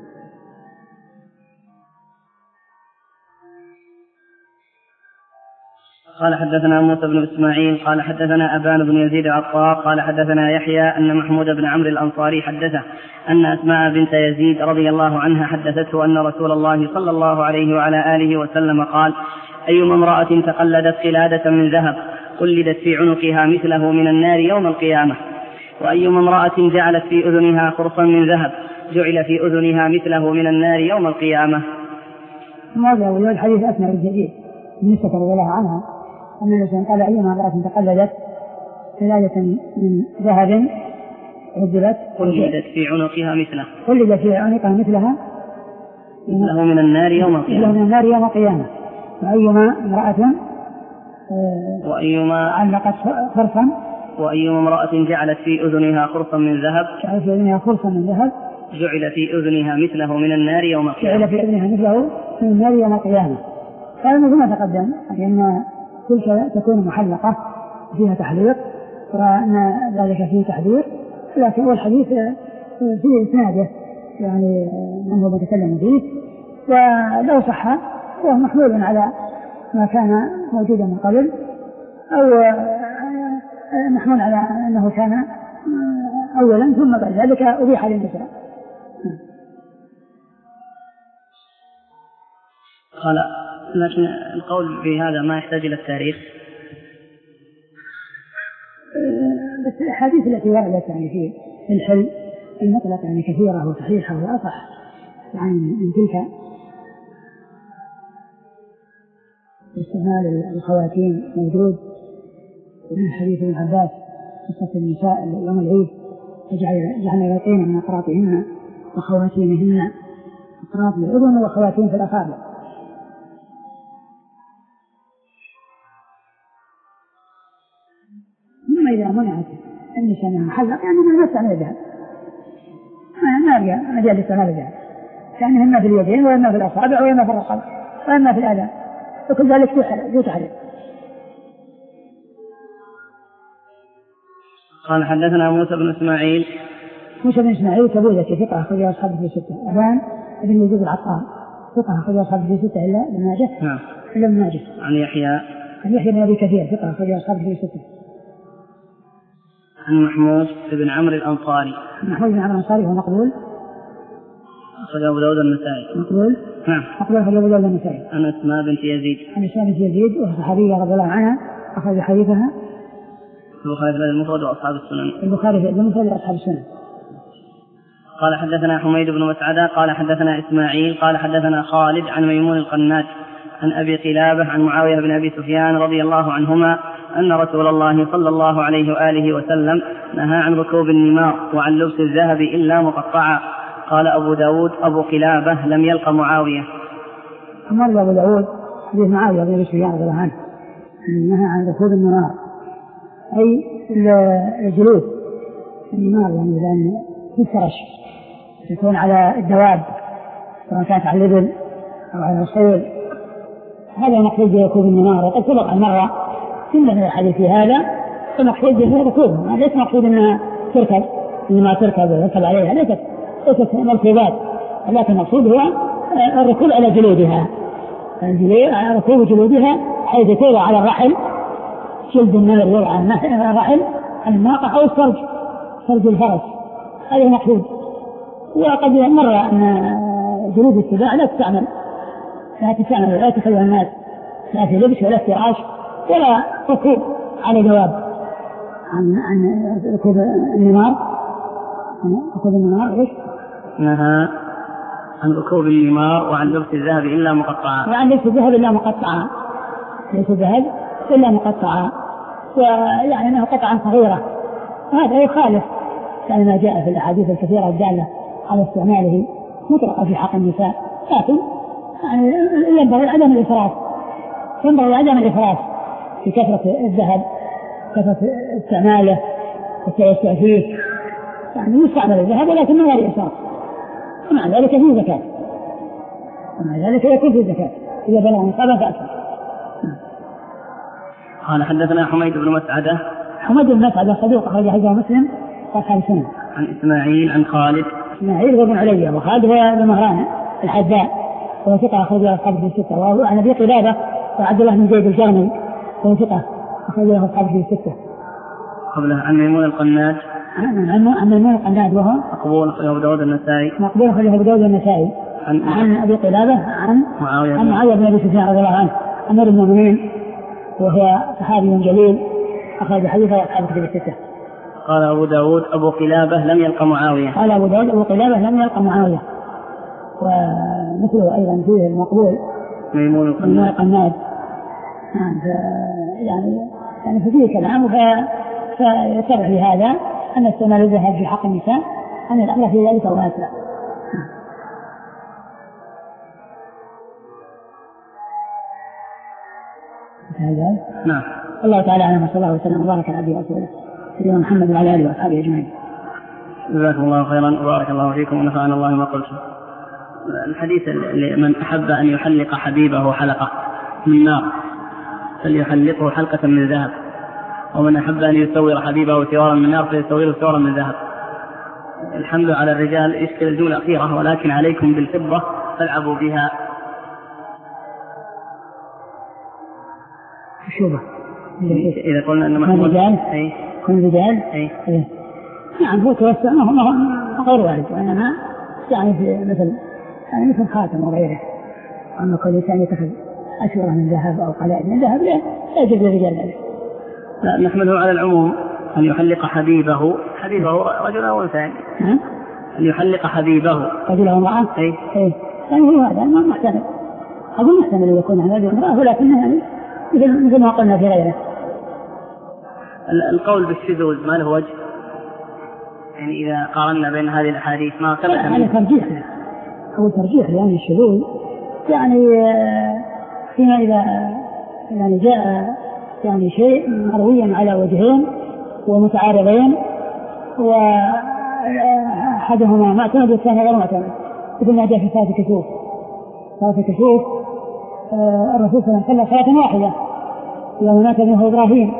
Speaker 1: قال حدثنا موسى بن إسماعيل قال حدثنا أبان بن يزيد العطار قال حدثنا يحيى أن محمود بن عمرو الأنصاري حدثه أن أسماء بنت يزيد رضي الله عنها حدثته أن رسول الله صلى الله عليه وعلى آله وسلم قال: أيما امرأة تقلدت قلادة من ذهب قلدت في عنقها مثله من النار يوم القيامة، وأيما امرأة جعلت في أذنها خرصا من ذهب جعل في أذنها مثله من النار يوم القيامة.
Speaker 2: هذا هو الحديث أسماء بنت يزيد بالنسبة رضي الله عنها أن الإنسان قال: أيما امرأة تقلدت قلادة من ذهب عجلت
Speaker 1: قلدت في عنقها مثله
Speaker 2: قلدت في عنقها مثلها
Speaker 1: مثله من النار يوم القيامة
Speaker 2: من النار يوم القيامة. وأيما امرأة
Speaker 1: وأيما
Speaker 2: علقت خرصا
Speaker 1: وأيما امرأة جعلت في أذنها خرصا من ذهب
Speaker 2: جعلت في أذنها خرصا من ذهب
Speaker 1: جعل في أذنها مثله من النار يوم القيامة
Speaker 2: جعل في أذنها مثله من النار يوم القيامة. هذا مثل ما تقدم أن تلك تكون محلقة فيها تحليق وأن ذلك فيه تحذير، لكن هو الحديث فيه إسناده يعني من هو متكلم فيه، ولو صح هو محمول على ما كان موجودا من قبل أو محمول على أنه كان أولا ثم بعد ذلك أبيح للنساء.
Speaker 1: قال لكن القول في هذا ما يحتاج إلى التاريخ،
Speaker 2: بس الأحاديث التي وردت يعني في الحل المطلق يعني كثيرة وصحيحة وأصح يعني من تلك استعمال الخواتيم موجود من حديث ابن عباس قصة النساء يوم العيد جعلنا يلقين من أقراطهن وخواتيمهن، أقراط الأذن وخواتيم في الأصابع. ثم إذا منعت النساء من محلق يعني ما يستعمل الذهب، ما أرجع مجال استعمال الذهب، يعني إما في اليدين وإما في الأصابع وإما في الرقبة وإما في الأذان، وكل ذلك ذو تحريم.
Speaker 1: قال حدثنا موسى بن إسماعيل
Speaker 2: موسى بن إسماعيل كبوذة ثقة أخرج أصحابه في ستة. أبان بن يزيد العطار ثقة أخرج أصحابه في ستة إلا ابن ماجه.
Speaker 1: نعم.
Speaker 2: إلا ابن ماجه.
Speaker 1: عن يحيى
Speaker 2: عن يحيى بن أبي كثير ثقة أخرج أصحابه في ستة.
Speaker 1: عن محمود بن عمرو الأنصاري
Speaker 2: محمود بن عمرو الأنصاري هو مقبول
Speaker 1: أخرج أبو داود النسائي.
Speaker 2: مقبول
Speaker 1: نعم.
Speaker 2: مقبول أخرج أبو داود النسائي.
Speaker 1: عن أسماء بنت يزيد
Speaker 2: عن أسماء بنت يزيد وهي صحابية رضي الله عنها أخرج حديثها
Speaker 1: البخاري في المفرد وأصحاب السنن.
Speaker 2: البخاري في المفرد وأصحاب السنن.
Speaker 1: قال حدثنا حميد بن مسعدة قال حدثنا إسماعيل قال حدثنا خالد عن ميمون القناد عن أبي قلابة عن معاوية بن أبي سفيان رضي الله عنهما أن رسول الله صلى الله عليه وآله وسلم نهى عن ركوب النمار وعن لبس الذهب إلا مقطعا. قال أبو داود أبو قلابة لم يلق معاوية.
Speaker 2: مر أبو داود حديث معاوية بن أبي سفيان رضي الله عنه نهى عن ركوب النمار أي الجلوس النمار يعني لأن تفرش تكون على الدواب سواء كانت على الإبل أو على الخيل، هذا نحتاج ركوب النمار. وقد سبق المرة كنا من الحديث في هذا فنحتاج به ركوبها، ليس مقصود أنها تركب إنما تركب ويركب عليها، ليست ليست مركوبات، لكن المقصود هو الركوب على جلودها، ركوب جلودها حيث توضع على الرحل، جلد النمر يوضع على الرحل الناقة أو السرج سرج الفرس، هذا مقصود. وقد مر أن جلود السباع لا تستعمل لا تستعمل لا تخليها الناس لا في لبس ولا فراش ولا ركوب على دواب. عن عن ركوب النمار ركوب النمار ايش؟
Speaker 1: نهى عن ركوب النمار وعن لبس الذهب إلا مقطعا.
Speaker 2: وعن لبس الذهب إلا مقطعا، لبس الذهب إلا مقطعا. ويعني أنه قطعا صغيرة، هذا يخالف يعني ما جاء في الأحاديث الكثيرة الدالة على استعماله مطلقا في حق النساء، لكن يعني ينبغي عدم الإسراف، ينبغي عدم الإسراف في كثرة الذهب، كثرة استعماله والتوسع فيه، يعني يستعمل الذهب ولكن من غير إسراف، ومع ذلك فيه زكاة، ومع ذلك يكون فيه زكاة إذا بلغ نصابا فأكثر.
Speaker 1: قال حدثنا حميد بن مسعدة.
Speaker 2: حميد بن مسعدة صدوق أخرج حديثه مسلم وأصحاب السنن.
Speaker 1: عن إسماعيل عن خالد.
Speaker 2: إسماعيل بن عليا، وخالد هو بن مهران الحذاء وهو ثقة أخرج له أصحاب الستة، وعن أبي قلابة وعبد الله بن زيد الجرمي وهو ثقة أخرج له أصحاب الستة.
Speaker 1: قبله عن ميمون القناد.
Speaker 2: عن ميمون القناد وهو
Speaker 1: مقبول أخرجه أبو داود النسائي.
Speaker 2: مقبول أخرجه أبو داود النسائي. عن, عن أبي قلابة عن معاوية عن معاوية بن أبي سفيان رضي الله عنه أمير المؤمنين، وهو صحابي جليل أخرج حديثه أصحاب الكتب الستة.
Speaker 1: قال أبو داود أبو قلابة لم يلقى معاوية.
Speaker 2: قال أبو داود أبو قلابة لم يلقى معاوية. ومثله أيضا فيه المقبول
Speaker 1: ميمون
Speaker 2: القناد. يعني يعني فيه كلام، فيتبع لهذا أن استعمال الذهب في حق النساء أن الأمر في ذلك واسع.
Speaker 1: نعم.
Speaker 2: الله تعالى أعلم، صلى الله وسلم وبارك على عبده ورسوله سيدنا محمد وعلى آله وأصحابه أجمعين.
Speaker 1: جزاكم الله خيرا وبارك الله فيكم ونفعنا الله ما قلتم. الحديث من أحب أن يحلق حبيبه حلقة من نار فليحلقه حلقة من ذهب، ومن أحب أن يصور حبيبه ثوارا من نار فليصوره ثوارا من ذهب. الحمد على الرجال يشكل الجملة الأخيرة، ولكن عليكم بالفضة فالعبوا بها.
Speaker 2: شوبة
Speaker 1: إذا قلنا أن
Speaker 2: محمود رجال
Speaker 1: أي
Speaker 2: كن رجال
Speaker 1: أي
Speaker 2: أي نعم، هو توسع ما هو غير وارد، وإنما يعني في مثل يعني مثل خاتم وغيره، أما كل إنسان يتخذ أشورة من ذهب أو قلائد من ذهب لا يجب للرجال ذلك.
Speaker 1: لا، نحمله على العموم أن يحلق حبيبه حبيبه رجل أو أنثى، أن يحلق حبيبه
Speaker 2: رجل أو امرأة.
Speaker 1: أي
Speaker 2: أي يعني هو هذا ما محتمل، أقول محتمل أن يكون عن رجل امرأة، ولكنه يعني مثل مثل ما قلنا في غيره.
Speaker 1: القول بالشذوذ ما له وجه، يعني إذا قارنا بين هذه الأحاديث ما ثبت
Speaker 2: هذا ترجيح، هو ترجيح، لأن الشذوذ يعني فيما إذا يعني جاء يعني شيء مرويا على وجهين ومتعارضين وأحدهما معتمد والثاني غير معتمد، مثل ما جاء في صلاة الكسوف. صلاة الكسوف الرسول صلى الله عليه وسلم صلى صلاة واحدة يوم مات ابنه إبراهيم،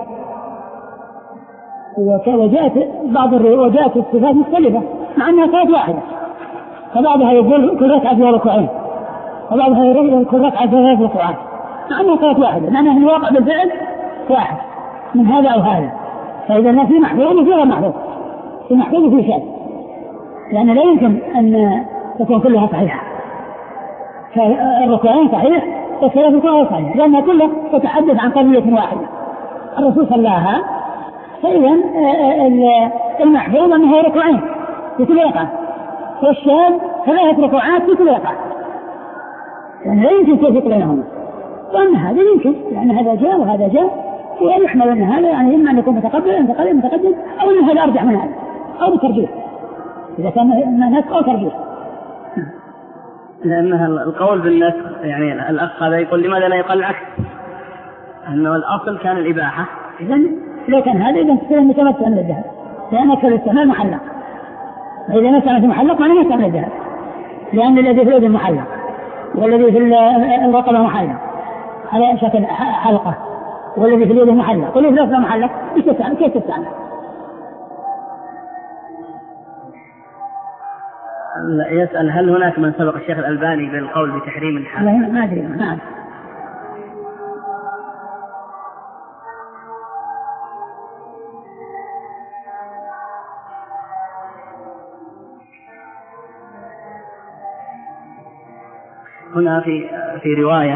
Speaker 2: وجاءت بعض وجاءت الصفات مختلفة مع أنها صلاة واحدة، فبعضها يقول كل ركعة فيها ركوعين، وبعضها يقول كل ركعة فيها ثلاث ركوعات، مع أنها صلاة واحدة، مع أنها في الواقع بالفعل واحد من هذا أو هذا. فإذا ما في محفوظ وفي غير محفوظ، في محفوظ وفي شاذ، لأن لا يمكن أن تكون كلها صحيحة. فالركوعين صحيح والثلاث ركوعات صحيح، لأنها كلها تتحدث عن قضية واحدة الرسول صلاها. فإذا المحفوظ أنه ركوعين في كل ركعة، والشاذ ثلاث ركوعات في كل ركعة، يعني لا يمكن توفيق بينهما. وأن هذا يمكن، لأن هذا جاء وهذا جاء، ويحمل أن هذا يعني إما أن يكون متقبل أن متقبل متقدم، أو أن هذا أرجح من هذا، أو بترجيح إذا كان نسخ أو ترجيح.
Speaker 1: لأنها القول بالنسخ يعني الأخ هذا يقول لماذا لا يقال العكس، أنه الأصل كان الإباحة.
Speaker 2: إذن لو كان هذا إذا تصير متمتع من الذهب، لأن أكثر الاستعمال محلق، وإذا ما استعملت محلق معناه ما استعمل الذهب، لأن الذي في اليد محلق والذي في الرقبة محلق على شكل حلقة، والذي في اليد محلق والذي في الرقبة محلق، كيف تستعمل؟
Speaker 1: يسأل هل هناك من سبق الشيخ الألباني بالقول بتحريم الحال؟
Speaker 2: لا ما أدري. نعم.
Speaker 1: هنا في في رواية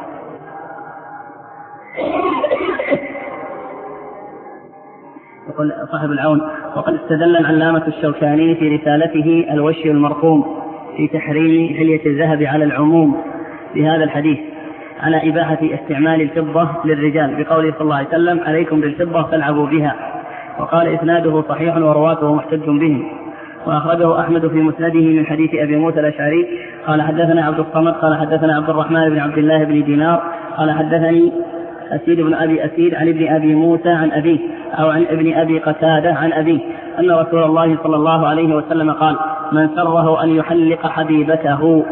Speaker 1: يقول صاحب العون: وقد استدل العلامة الشوكاني في رسالته الوشي المرقوم في تحريم حلية الذهب على العموم بهذا الحديث على إباحة استعمال الفضة للرجال بقوله صلى الله عليه وسلم عليكم بالفضة فالعبوا بها. وقال إسناده صحيح ورواته محتج بهم. وأخرجه أحمد في مسنده من حديث أبي موسى الأشعري قال حدثنا عبد الصمد قال حدثنا عبد الرحمن بن عبد الله بن دينار قال حدثني أسيد بن أبي أسيد عن ابن أبي موسى عن أبيه أو عن ابن أبي قتادة عن أبيه أن رسول الله صلى الله عليه وسلم قال من سره أن يحلق حبيبته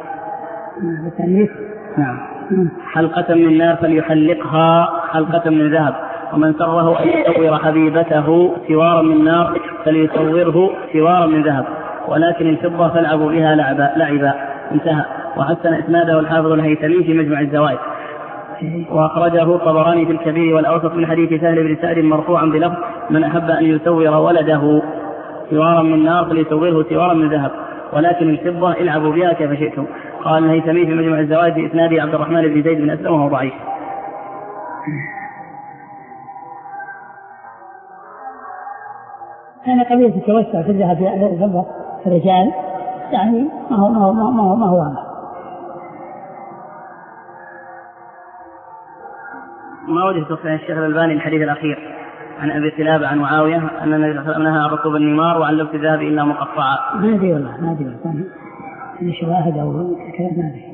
Speaker 1: نعم حلقة من نار فليحلقها حلقة من ذهب، ومن سره أن يصور حبيبته سوارا من نار فليصوره سوارا من ذهب، ولكن الفضة فالعبوا بها لعبا, لعبا. انتهى. وحسن إسناده الحافظ الهيثمي في مجمع الزوائد. وأخرجه الطبراني في الكبير والأوسط من حديث سهل بن سعد مرفوعا بلفظ من أحب أن يسور ولده سوارا من نار فليسوره سوارا من ذهب، ولكن الفضة العبوا بها كيف شئتم. قال الهيثمي في مجمع الزوائد في إسناده عبد الرحمن بن زيد بن أسلم وهو ضعيف.
Speaker 2: كان قضية التوسع في الذهب الفضة الرجال يعني ما هو ما هو ما هو ما هو
Speaker 1: ما وجه تصحيح الشيخ الألباني الحديث الأخير عن أبي قلابة عن معاوية أن النبي صلى الله عليه وسلم نهى عن ركوب النمار وعن لبس الذهب إلا مقطعا؟
Speaker 2: ما أدري والله ما أدري والله من شواهد أو كلام ما أدري.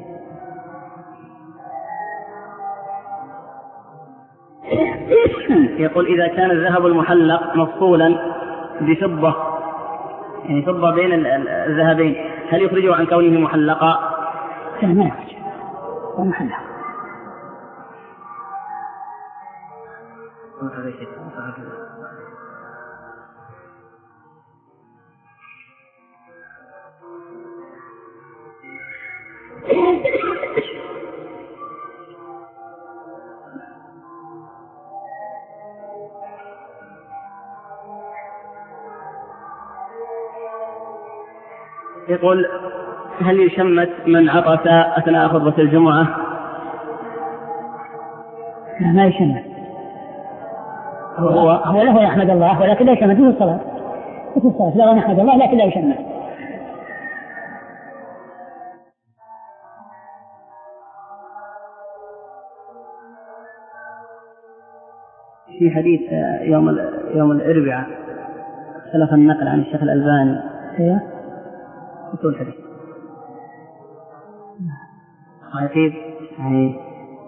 Speaker 1: يقول إذا كان الذهب المحلق مفصولا بفضة يعني فضة بين الذهبين هل يخرجه عن كونه محلقا؟
Speaker 2: لا ما يخرج هو محلق.
Speaker 1: يقول هل يشمت من عطس أثناء خطبة الجمعة؟
Speaker 2: لا ما يشمت، هو هو له يحمد الله ولكن لا يشمت في الصلاة في الصلاة لا يحمد الله لكن لا يشمت.
Speaker 1: في حديث يوم يوم الأربعاء سلف النقل عن الشيخ الألباني
Speaker 2: ايوه
Speaker 1: يقول الحديث عقيب يعني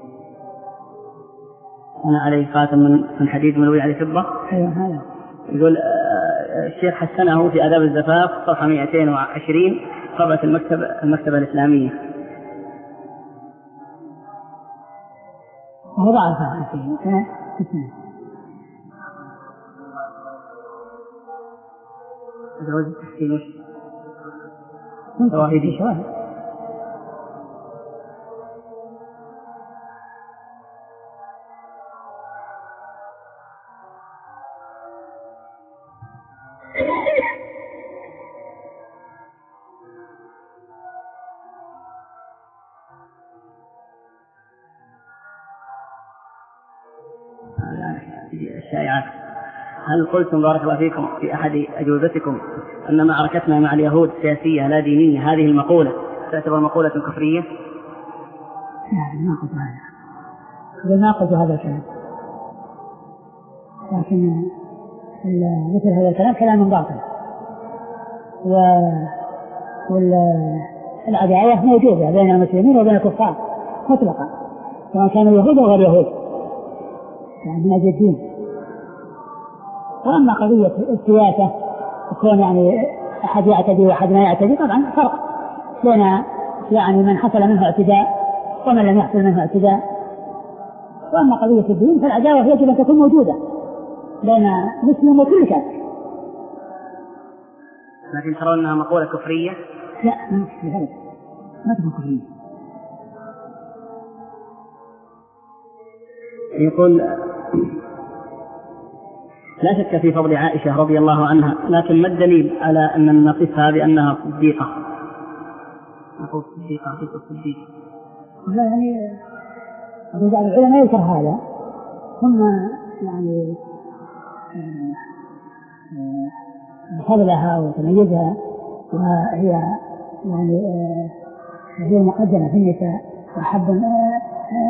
Speaker 1: أنا عليه خاتم من من حديد ملوي عليه فضة.
Speaker 2: ايوه هذا
Speaker 1: يقول الشيخ حسنه في آداب الزفاف صفحة مئتين وعشرين طبعة المكتبة المكتبة الإسلامية.
Speaker 2: هو ضعف فيه
Speaker 1: زواج التحسين
Speaker 2: شواهدي شواهد
Speaker 1: الشائعات. هل قلتم بارك الله فيكم في أحد أجوبتكم أن معركتنا مع اليهود سياسية لا دينية هذه المقولة تعتبر مقولة كفرية؟
Speaker 2: لا ما قلت هذا ما قلت هذا الكلام، لكن مثل هذا الكلام كلام باطل والعداوة موجودة بين المسلمين وبين الكفار مطلقا سواء كانوا يهود أو غير يهود يعني من أجل الدين. وأما قضية السياسة يكون يعني أحد يعتدي وأحد ما يعتدي طبعا فرق بين يعني من حصل منه اعتداء ومن لم يحصل منه اعتداء. وأما قضية الدين فالعداوة يجب أن تكون موجودة بين مسلم وكل كافر.
Speaker 1: لكن ترون أنها مقولة كفرية؟
Speaker 2: لا ما تكون هذا ما تكون كفرية.
Speaker 1: يقول لا شك في فضل عائشة رضي الله عنها، لكن ما الدليل على أن نصفها بأنها صديقة؟ نقول صديقة في الصديقة.
Speaker 2: لا يعني بعض العلماء يذكر هذا ثم يعني فضلها وتميزها وهي يعني هي المقدمة في النساء وأحب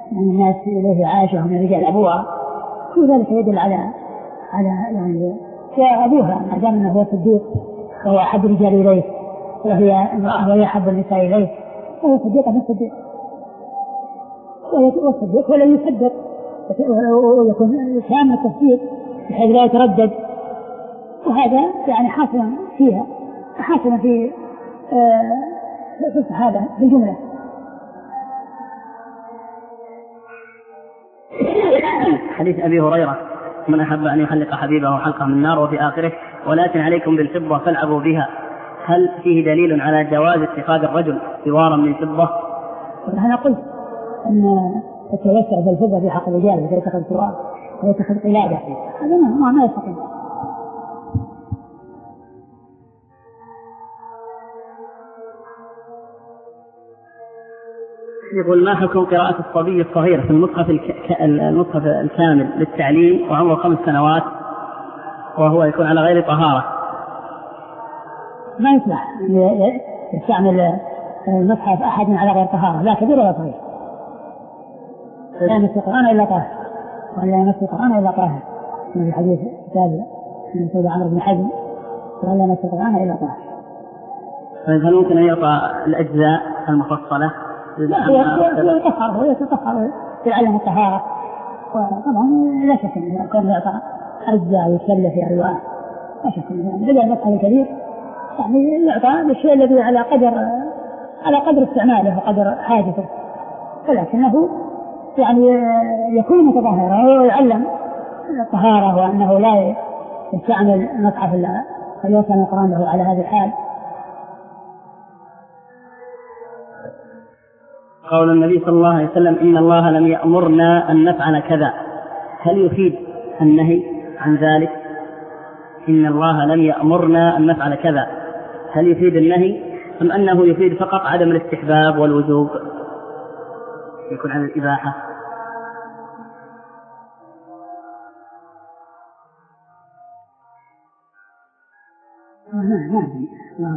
Speaker 2: من الناس إليه عاشة من رجال أبوها، كل ذلك يدل على على يعني أبوها ما دام أنه هو صديق وهو أحب الرجال إليه وهي وهي أحب النساء إليه، فهو صديق من صديق والصديق ولا يصدق ويكون كامل التصديق بحيث لا يتردد، وهذا يعني حاصل فيها حاصل في في الصحابة بالجملة.
Speaker 1: حديث أبي هريرة من أحب أن يحلق حبيبه حلقة من النار، وفي آخره ولكن عليكم بالفضة فالعبوا بها، هل فيه دليل على جواز اتخاذ الرجل سوارا من فضة؟
Speaker 2: أنا قلت أن التوسع بالفضة في حق الرجال ويتخذ سوار ويتخذ قلادة، هذا ما ما يستقيم.
Speaker 1: يقول ما حكم قراءة الصبي الصغير في المصحف الك... المصحف الكامل للتعليم وعمره خمس سنوات وهو يكون على غير طهارة؟
Speaker 2: ما يصلح يستعمل المصحف أحد على غير طهارة، لا كبير ولا صغير. لا يمس القرآن إلا طاهر، ولا يمس القرآن إلا طاهر، في حديث كتاب من سيد عمرو بن حزم ولا يمس القرآن إلا طاهر.
Speaker 1: هل ممكن أن يعطى الأجزاء المفصلة؟
Speaker 2: لا هو يتطهر هو يتطهر يتعلم الطهارة، وطبعا لا شك أنه كان يعطى أجزاء يتسلى في أرواح، لا شك أنه بدأ المسألة الكبير يعني يعطى بالشيء الذي على قدر على قدر استعماله وقدر حاجته، ولكنه يعني يكون متطهرا ويعلم الطهارة وأنه لا يستعمل مصحف إلا فليسمع القرآن له على هذه الحال.
Speaker 1: قول النبي صلى الله عليه وسلم إن الله لم يأمرنا أن نفعل كذا، هل يفيد النهي عن ذلك؟ إن الله لم يأمرنا أن نفعل كذا، هل يفيد النهي أم أنه يفيد فقط عدم الاستحباب والوجوب، يكون على الإباحة؟
Speaker 2: ما أدري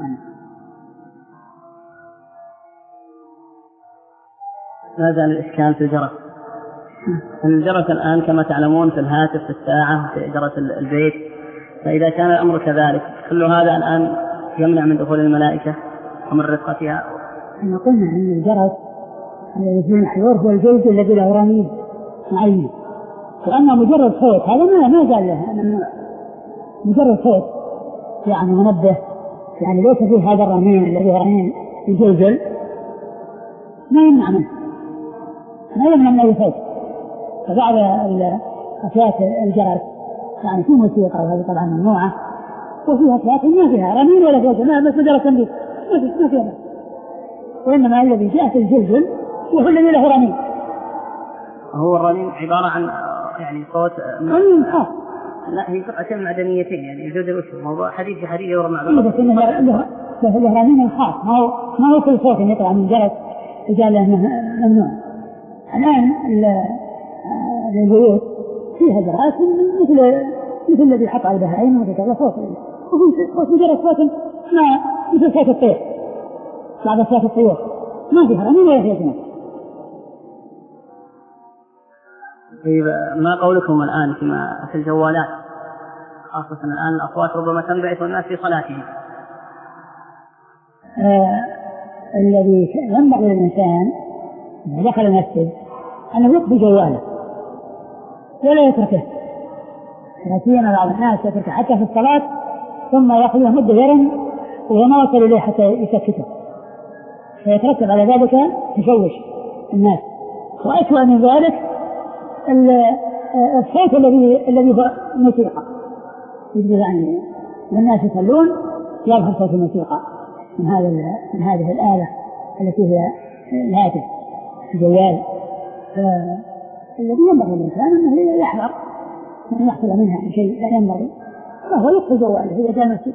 Speaker 1: ما زال الإشكال في الجرس. الجرس الآن كما تعلمون في الهاتف في الساعة في جرس البيت، فإذا كان الأمر كذلك كل هذا الآن يمنع من دخول الملائكة ومن رفقتها.
Speaker 2: احنا قلنا أن الجرس الذي فيه الحوار هو الجلد الذي له رنين معين، وأما مجرد صوت هذا ما ما قال له مجرد صوت يعني منبه، يعني ليس فيه هذا الرنين الذي هو رنين الجلجل، ما يمنع منه ما يمنع من أي صوت. فبعض أصوات الجرس يعني في موسيقى وهذه طبعا ممنوعة، وفيها أصوات ما فيها رنين ولا صوت، ما بس جرس تنبيه ما فيها، وإنما الذي جاء في الجلجل وهو الذي له رنين.
Speaker 1: هو الرنين عبارة عن يعني صوت
Speaker 2: رنين خاص،
Speaker 1: لا هي قطعتين معدنيتين يعني الجلجل وش موضوع حديد في حديد يورم مع بعض،
Speaker 2: بس إنه له له رنين خاص، ما هو ما هو كل صوت يطلع من جرس رجال ممنوع. الآن البيوت فيها جرس مثل مثل الذي حط على البهائم وذكر صوت، وفي صوت مجرد صوت ما مثل صوت الطير، بعض صوت الطيور ما فيها رنين ولا فيها جنس.
Speaker 1: طيب ما قولكم الآن فيما في الجوالات خاصة الآن الأصوات ربما تنبعث الناس في صلاتهم؟
Speaker 2: آه الذي ينبغي للإنسان إذا دخل المسجد أنه يقضي جواله ولا يتركه، لكن بعض الناس يتركه حتى في الصلاة ثم يأخذه مدة يرن وما وصل إليه حتى يسكته، فيترتب على ذلك تشوش الناس. وأسوأ من ذلك الصوت الذي الذي هو موسيقى، يعني الناس يصلون يظهر صوت الموسيقى من هذا من هذه الآلة التي هي الهاتف الجوال. الذي ينبغي الإنسان أنه يحذر أن يحصل منها شيء لا ينبغي، فهو يقفل جواله إذا جاء المسجد.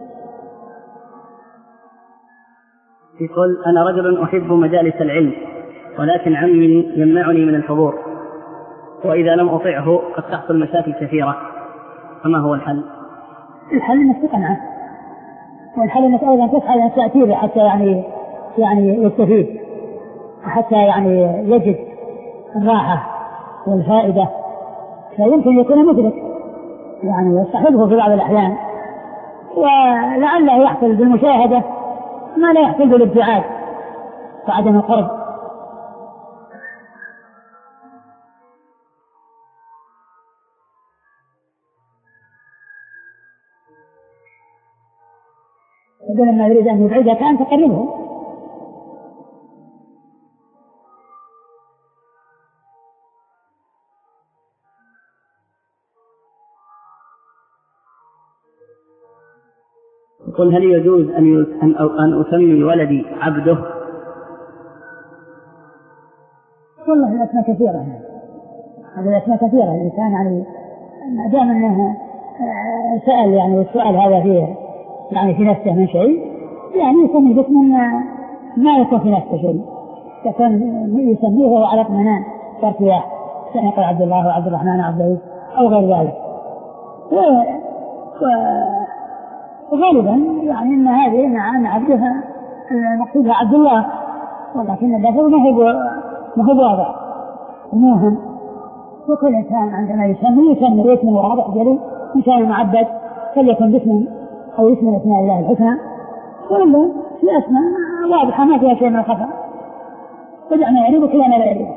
Speaker 1: يقول أنا رجل أحب مجالس العلم ولكن عمي يمنعني من الحضور، وإذا لم أطيعه قد تحصل مشاكل كثيرة، فما هو الحل؟
Speaker 2: الحل أنك تقنعه، والحل أنك أيضا تسعى أن تأتيه حتى يعني يعني يستفيد، وحتى يعني يجد الراحة والفائدة فيمكن يكون مدرك يعني يستحبه في بعض الأحيان، ولعله يحصل بالمشاهدة ما لا يحصل بالابتعاد وعدم القرب. بدل ما يريد أن يبعدك أن تقربه.
Speaker 1: يقول: هل يجوز أن أن أسمي ولدي عبده؟
Speaker 2: والله الأسماء كثيرة، هذه الأسماء كثيرة. الإنسان يعني دام أنه سأل يعني السؤال هذا فيه يعني في نفسه من شيء، يعني يسمي باسم ما يكون في نفسه شيء، يكون يسميه وهو على اطمئنان وارتياح، يقول عبد الله وعبد الرحمن وعبد العزيز أو غير ذلك. وغالبا يعني ان هذه مع عبدها مقصودها عبد الله، ولكن اللفظ ما هو ما هو واضح وموهم. وكل انسان عندما يسمي يسمي اسم واضح جلي، ان كان معبد فليكن باسم او اسم من اسماء الله الحسنى، ولا في اسماء واضحه ما فيها شيء من الخفاء، ودع ما يريد وكلا ما لا يريد.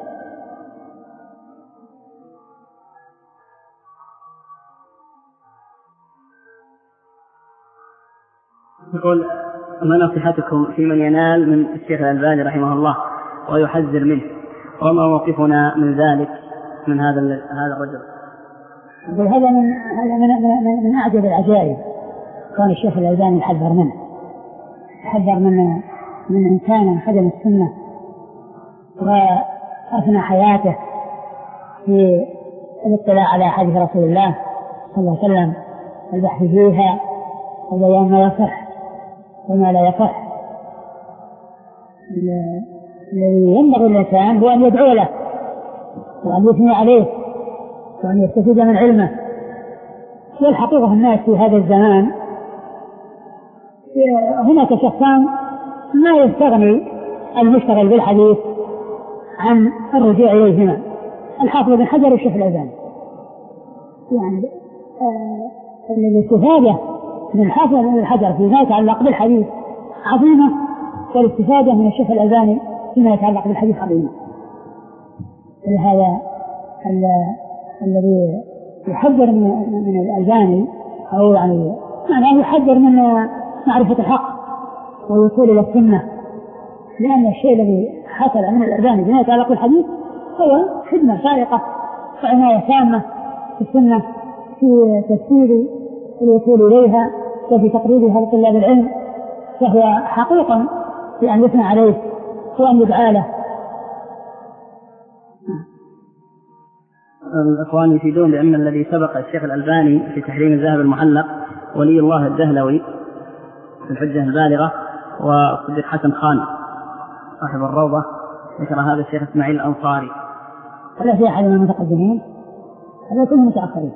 Speaker 1: يقول: ما نصيحتكم في من ينال من الشيخ الألباني رحمه الله ويحذر منه، وما موقفنا من ذلك من هذا هذا الرجل؟
Speaker 2: هذا من من من, من أعجب العجائب. كان الشيخ الألباني يحذر منه، يحذر من من إنسان خدم السنة وأثنى حياته في الاطلاع على حديث رسول الله صلى الله عليه وسلم، البحث فيها وبيان ما يصح وما لا يصح. الذي ينبغي الإنسان هو أن يدعو له وأن يثني عليه وأن يستفيد من علمه. والحقيقة الناس في هذا الزمان هناك شخصان ما يستغني المشتغل بالحديث عن الرجوع إليهما، الحافظ بن حجر والشيخ الألباني. يعني آه الاستفادة من الحافظ بن الحجر فيما يتعلق بالحديث عظيمة، والاستفادة من الشيخ الألباني فيما يتعلق بالحديث عظيمة. لهذا الذي يحذر من الألباني أو يعني معناه يحذر من معرفة الحق والوصول إلى السنة، لأن الشيء الذي حصل من الألباني فيما يتعلق بالحديث هو خدمة فارقة وعناية تامة في السنة، في تفسير الوصول إليها وفي تقريبها لطلاب العلم، فهو حقيقة في أن يثنى عليه وأن يدعى له.
Speaker 1: الإخوان يفيدون بأن الذي سبق الشيخ الألباني في تحريم الذهب المحلق ولي الله الدهلوي في الحجة البالغة، وصديق حسن خان صاحب الروضة ذكر هذا الشيخ إسماعيل الأنصاري.
Speaker 2: هل في أحد من المتقدمين؟ هذا كله متأخرين.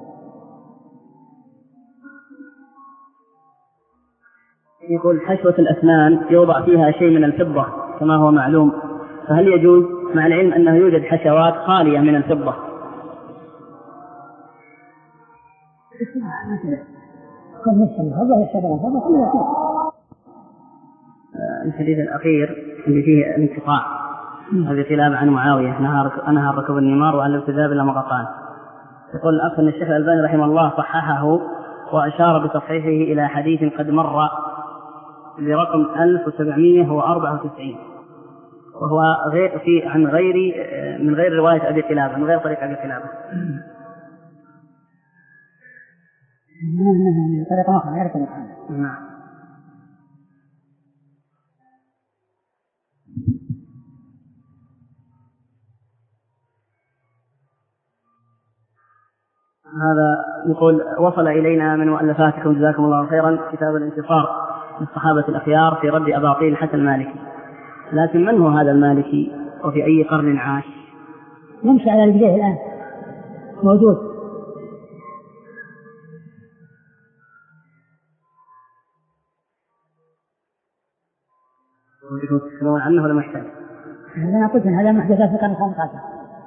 Speaker 1: يقول: حشوة الأسنان يوضع فيها شيء من الفضة كما هو معلوم، فهل يجوز مع العلم أنه يوجد حشوات خالية من الفضة؟ الحديث الأخير اللي فيه الانقطاع هذه خلاف عن معاوية نهى ركوب النمار وعن الابتداء إلى مقطعان. يقول الأخ أن الشيخ الألباني رحمه الله صححه وأشار بتصحيحه إلى حديث قد مر برقم ألف وسبعمائة وأربعة وتسعين، وهو غير في عن غير من غير رواية أبي قلابة، من غير طريق أبي قلابة.
Speaker 2: طريقة أخرى غير طريقة.
Speaker 1: نعم. هذا يقول: وصل إلينا من مؤلفاتكم جزاكم الله خيرا كتاب الانتصار للصحابة الأخيار في رد أباطيل حتى المالكي، لكن من هو هذا المالكي وفي أي قرن عاش؟
Speaker 2: يمشي على رجليه الآن، موجود.
Speaker 1: تسألون عنه ولا محتاج؟
Speaker 2: أنا قلت إن هذا محدثات في القرن الخامس عشر.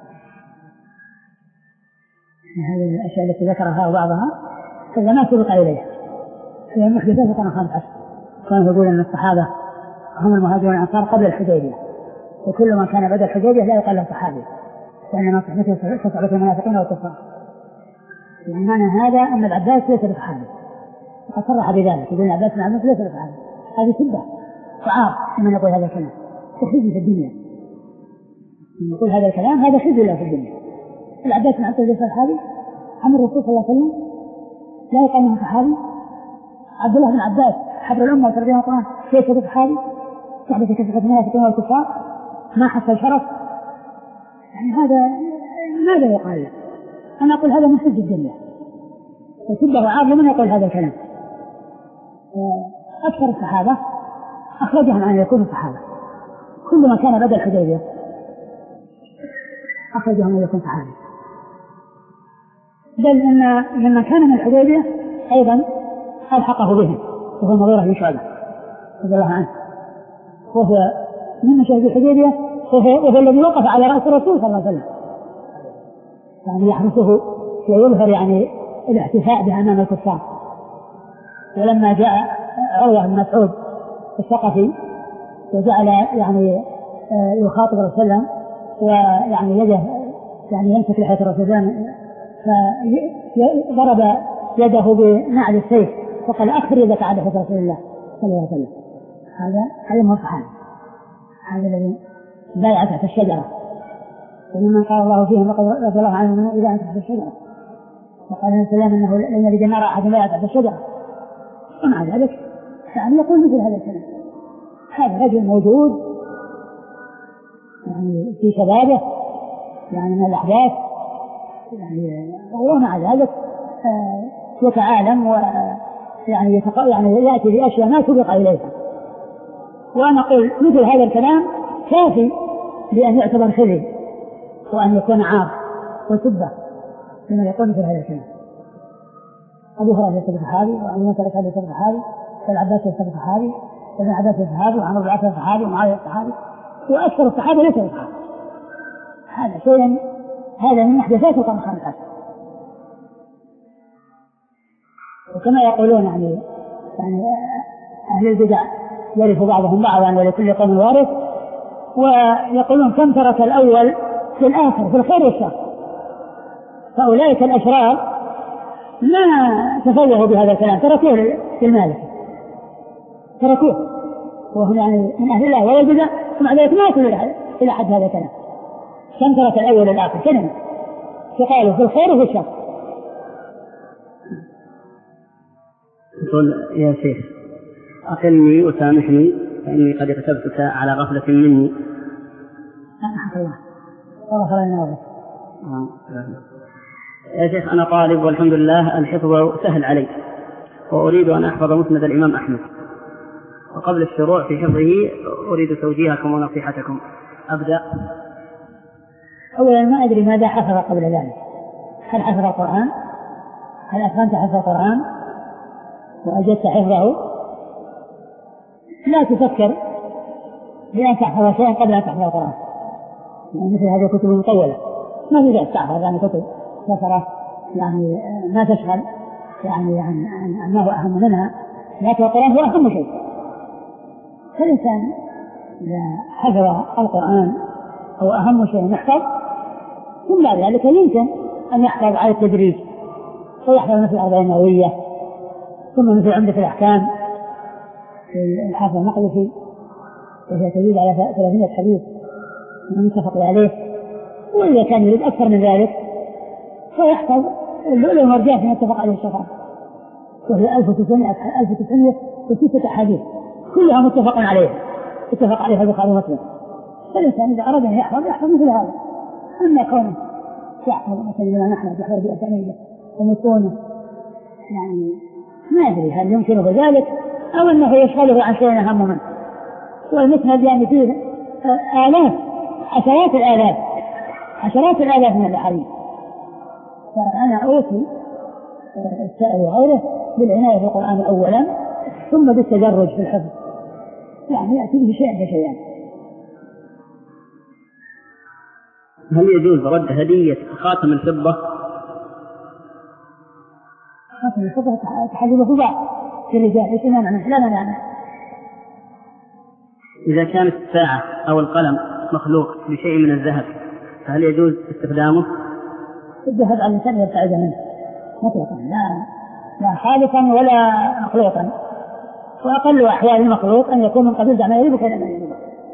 Speaker 2: هذه الأشياء التي ذكرها وبعضها هذا ما سبق إليها، هي محدثات في القرن الخامس عشر. كانوا يقول أن الصحابة هم المهاجرون والأنصار قبل الحديبية، وكل من كان بعد الحديبية لا يقال له صحابي، وإنما صحبته صحبة المنافقين والكفار. يعني معنى هذا أن العباس ليس بصحابي، وقد صرح بذلك، يقول العباس بن عباس ليس بصحابي. هذه سبة وعار لمن يقول هذا الكلام، وخزي في الدنيا. من يقول هذا الكلام هذا خزي له في الدنيا. العباس بن عباس ليس صحابي، عم الرسول صلى الله عليه وسلم لا يقال له صحابي. عبد الله بن عباس حبر الأمة وتربية القرآن ليس بصحابي، صحبة كثرة المنافقين والكفار ما حصل شرف. يعني هذا ماذا يقال له؟ أنا أقول هذا من خزي الدنيا، وسبه وعار لمن يقول هذا الكلام. أكثر الصحابة أخرجهم عن يكونوا صحابة، كل ما كان بدل الحديبية أخرجهم عن يكون صحابة. بل إن لما كان من الحديبية أيضا ألحقه بهم، وهو المغيرة بن شعبة رضي الله عنه، وهو من مشاهد الحديبية، وهو, وهو الذي وقف على رأس الرسول صلى الله عليه وسلم، يعني يحرسه ويظهر يعني الاحتفاء به أمام الكفار. ولما جاء عروة بن مسعود الثقفي وجعل يعني يخاطب الرسول صلى الله عليه وسلم، ويعني يده يعني يمسك لحية الرسول فضرب يده بنعل السيف وقال أخر يدك على لحية رسول الله صلى الله عليه وسلم. هذا هذا هو الصحابي، هذا الذي بايع تحت الشجرة، وممن قال الله فيهم لقد رضي الله عنهم من بايع تحت الشجرة، وقال النبي صلى الله عليه وسلم انه لن يجد نار احد بايع تحت الشجرة. ومع ذلك يعني يقول مثل هذا الكلام. هذا رجل موجود يعني في شبابه يعني من الأحداث، يعني ومع ذلك يتعالم ويعني يعني يأتي بأشياء ما سبق إليها. وأنا أقول مثل هذا الكلام كافي بأن يعتبر خزي وأن يكون عار وسبة لما يقول مثل هذا الكلام. أبو هريرة ليس بصحابي، وأبو موسى الأشعري ليس بصحابي، والعباس ليس بصحابي، وابن عباس صحابي، وعمرو بن العاص صحابي، ومعاوية صحابي، وأكثر الصحابة ليس بصحابي. هذا شيء هذا من محدثات القرن الخامس عشر. وكما يقولون يعني يعني أهل البدع يرث بعضهم بعضا ولكل قوم وارث، ويقولون كم ترك الأول في الآخر في الخير والشر. فأولئك الأشرار ما تفوهوا بهذا الكلام، تركوه للمالك، تركوه وهم يعني من أهل الله ولا البدع، ومع ذلك ما يصلوا إلى حد هذا الكلام. كم ترك الأول الآخر كلمة فقالوا في الخير وفي الشر.
Speaker 1: يقول يا شيخ أقلني وسامحني فإني قد اغتبتك على غفلة مني.
Speaker 2: أحق الله وغفر لنا وغفر.
Speaker 1: يا شيخ أنا طالب والحمد لله الحفظ سهل علي، وأريد أن أحفظ مسند الإمام أحمد، وقبل الشروع في حفظه أريد توجيهكم ونصيحتكم. أبدأ.
Speaker 2: أولا ما أدري ماذا حفظ قبل ذلك، هل حفظ القرآن؟ هل أفهمت حفظ القرآن وأجدت حفظه؟ لا تفكر بأن تحفظ شيئا قبل أن تحفظ القرآن، يعني مثل هذه الكتب المطولة ما تقدر تحفظ، يعني كتب نصرة يعني ما تشغل يعني عن عن ما هو أهم منها، لكن القرآن هو أهم شيء. فالإنسان إذا حفظ القرآن هو أهم شيء يحفظ، ثم بعد ذلك يمكن أن يحفظ على التدريج، ويحفظ مثل الأربعين النووية، ثم مثل عمدة الأحكام الحافظ المقدسي وهي تزيد على ثلاثمائة حديث متفق عليه. وإذا كان يريد أكثر من ذلك فيحفظ اللؤلؤ والمرجان فيما اتفق عليه الشيخان، وهي ألف وتسعمائة وستة أحاديث كلها متفق عليه، اتفق عليها البخاري ومسلم. فالإنسان إذا أراد أن يحفظ يحفظ مثل هذا. أما كونه يحفظ مثل ما نحن يحفظ بأسانيده ومتونه يعني ما أدري هل يمكنه ذلك أو أنه يشغله عن شيء أهم منه. والمسند يعني فيه آلاف عشرات الآلاف عشرات الآلاف من الأحاديث. فأنا أوصي السائل وغيره بالعناية بالقرآن أولا ثم بالتدرج في الحفظ، يعني يأتي به شيئا فشيئا.
Speaker 1: هل يجوز رد هدية خاتم الفضة؟
Speaker 2: خاتم الفضة تحجبه بعض في الرجال، ايش معنى؟ لا معنى.
Speaker 1: إذا كانت الساعة أو القلم مخلوق بشيء من الذهب فهل يجوز استخدامه؟
Speaker 2: الذهب على الإنسان يبتعد منه مطلقا، لا لا خالصا ولا مخلوقا، وأقل أحوال المخلوق أن يكون من قبيل ما يريد كذا ما يريد.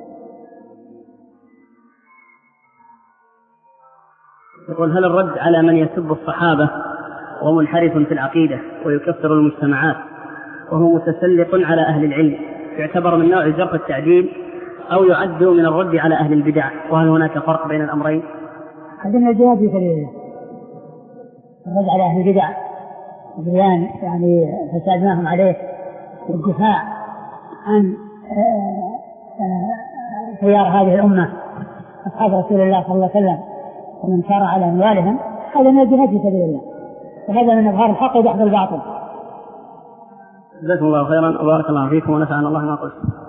Speaker 1: يقول هل الرد على من يسب الصحابة ومنحرف في العقيدة ويكفر المجتمعات وهو متسلط على أهل العلم يعتبر من نوع جرح التعديل أو يعد من الرد على أهل البدع، وهل هناك فرق بين الأمرين؟
Speaker 2: هذا من الجهاد في سبيل الله، الرد على أهل البدع بيان يعني فسادناهم عليه والدفاع عن خيار هذه الأمة أصحاب رسول الله صلى الله عليه وسلم ومن سار على أموالهم، هذا من الجهاد في سبيل الله، وهذا من إظهار الحق ودحض الباطل.
Speaker 1: جزاكم الله خيرا وبارك الله فيكم ونفعنا الله ما قلت.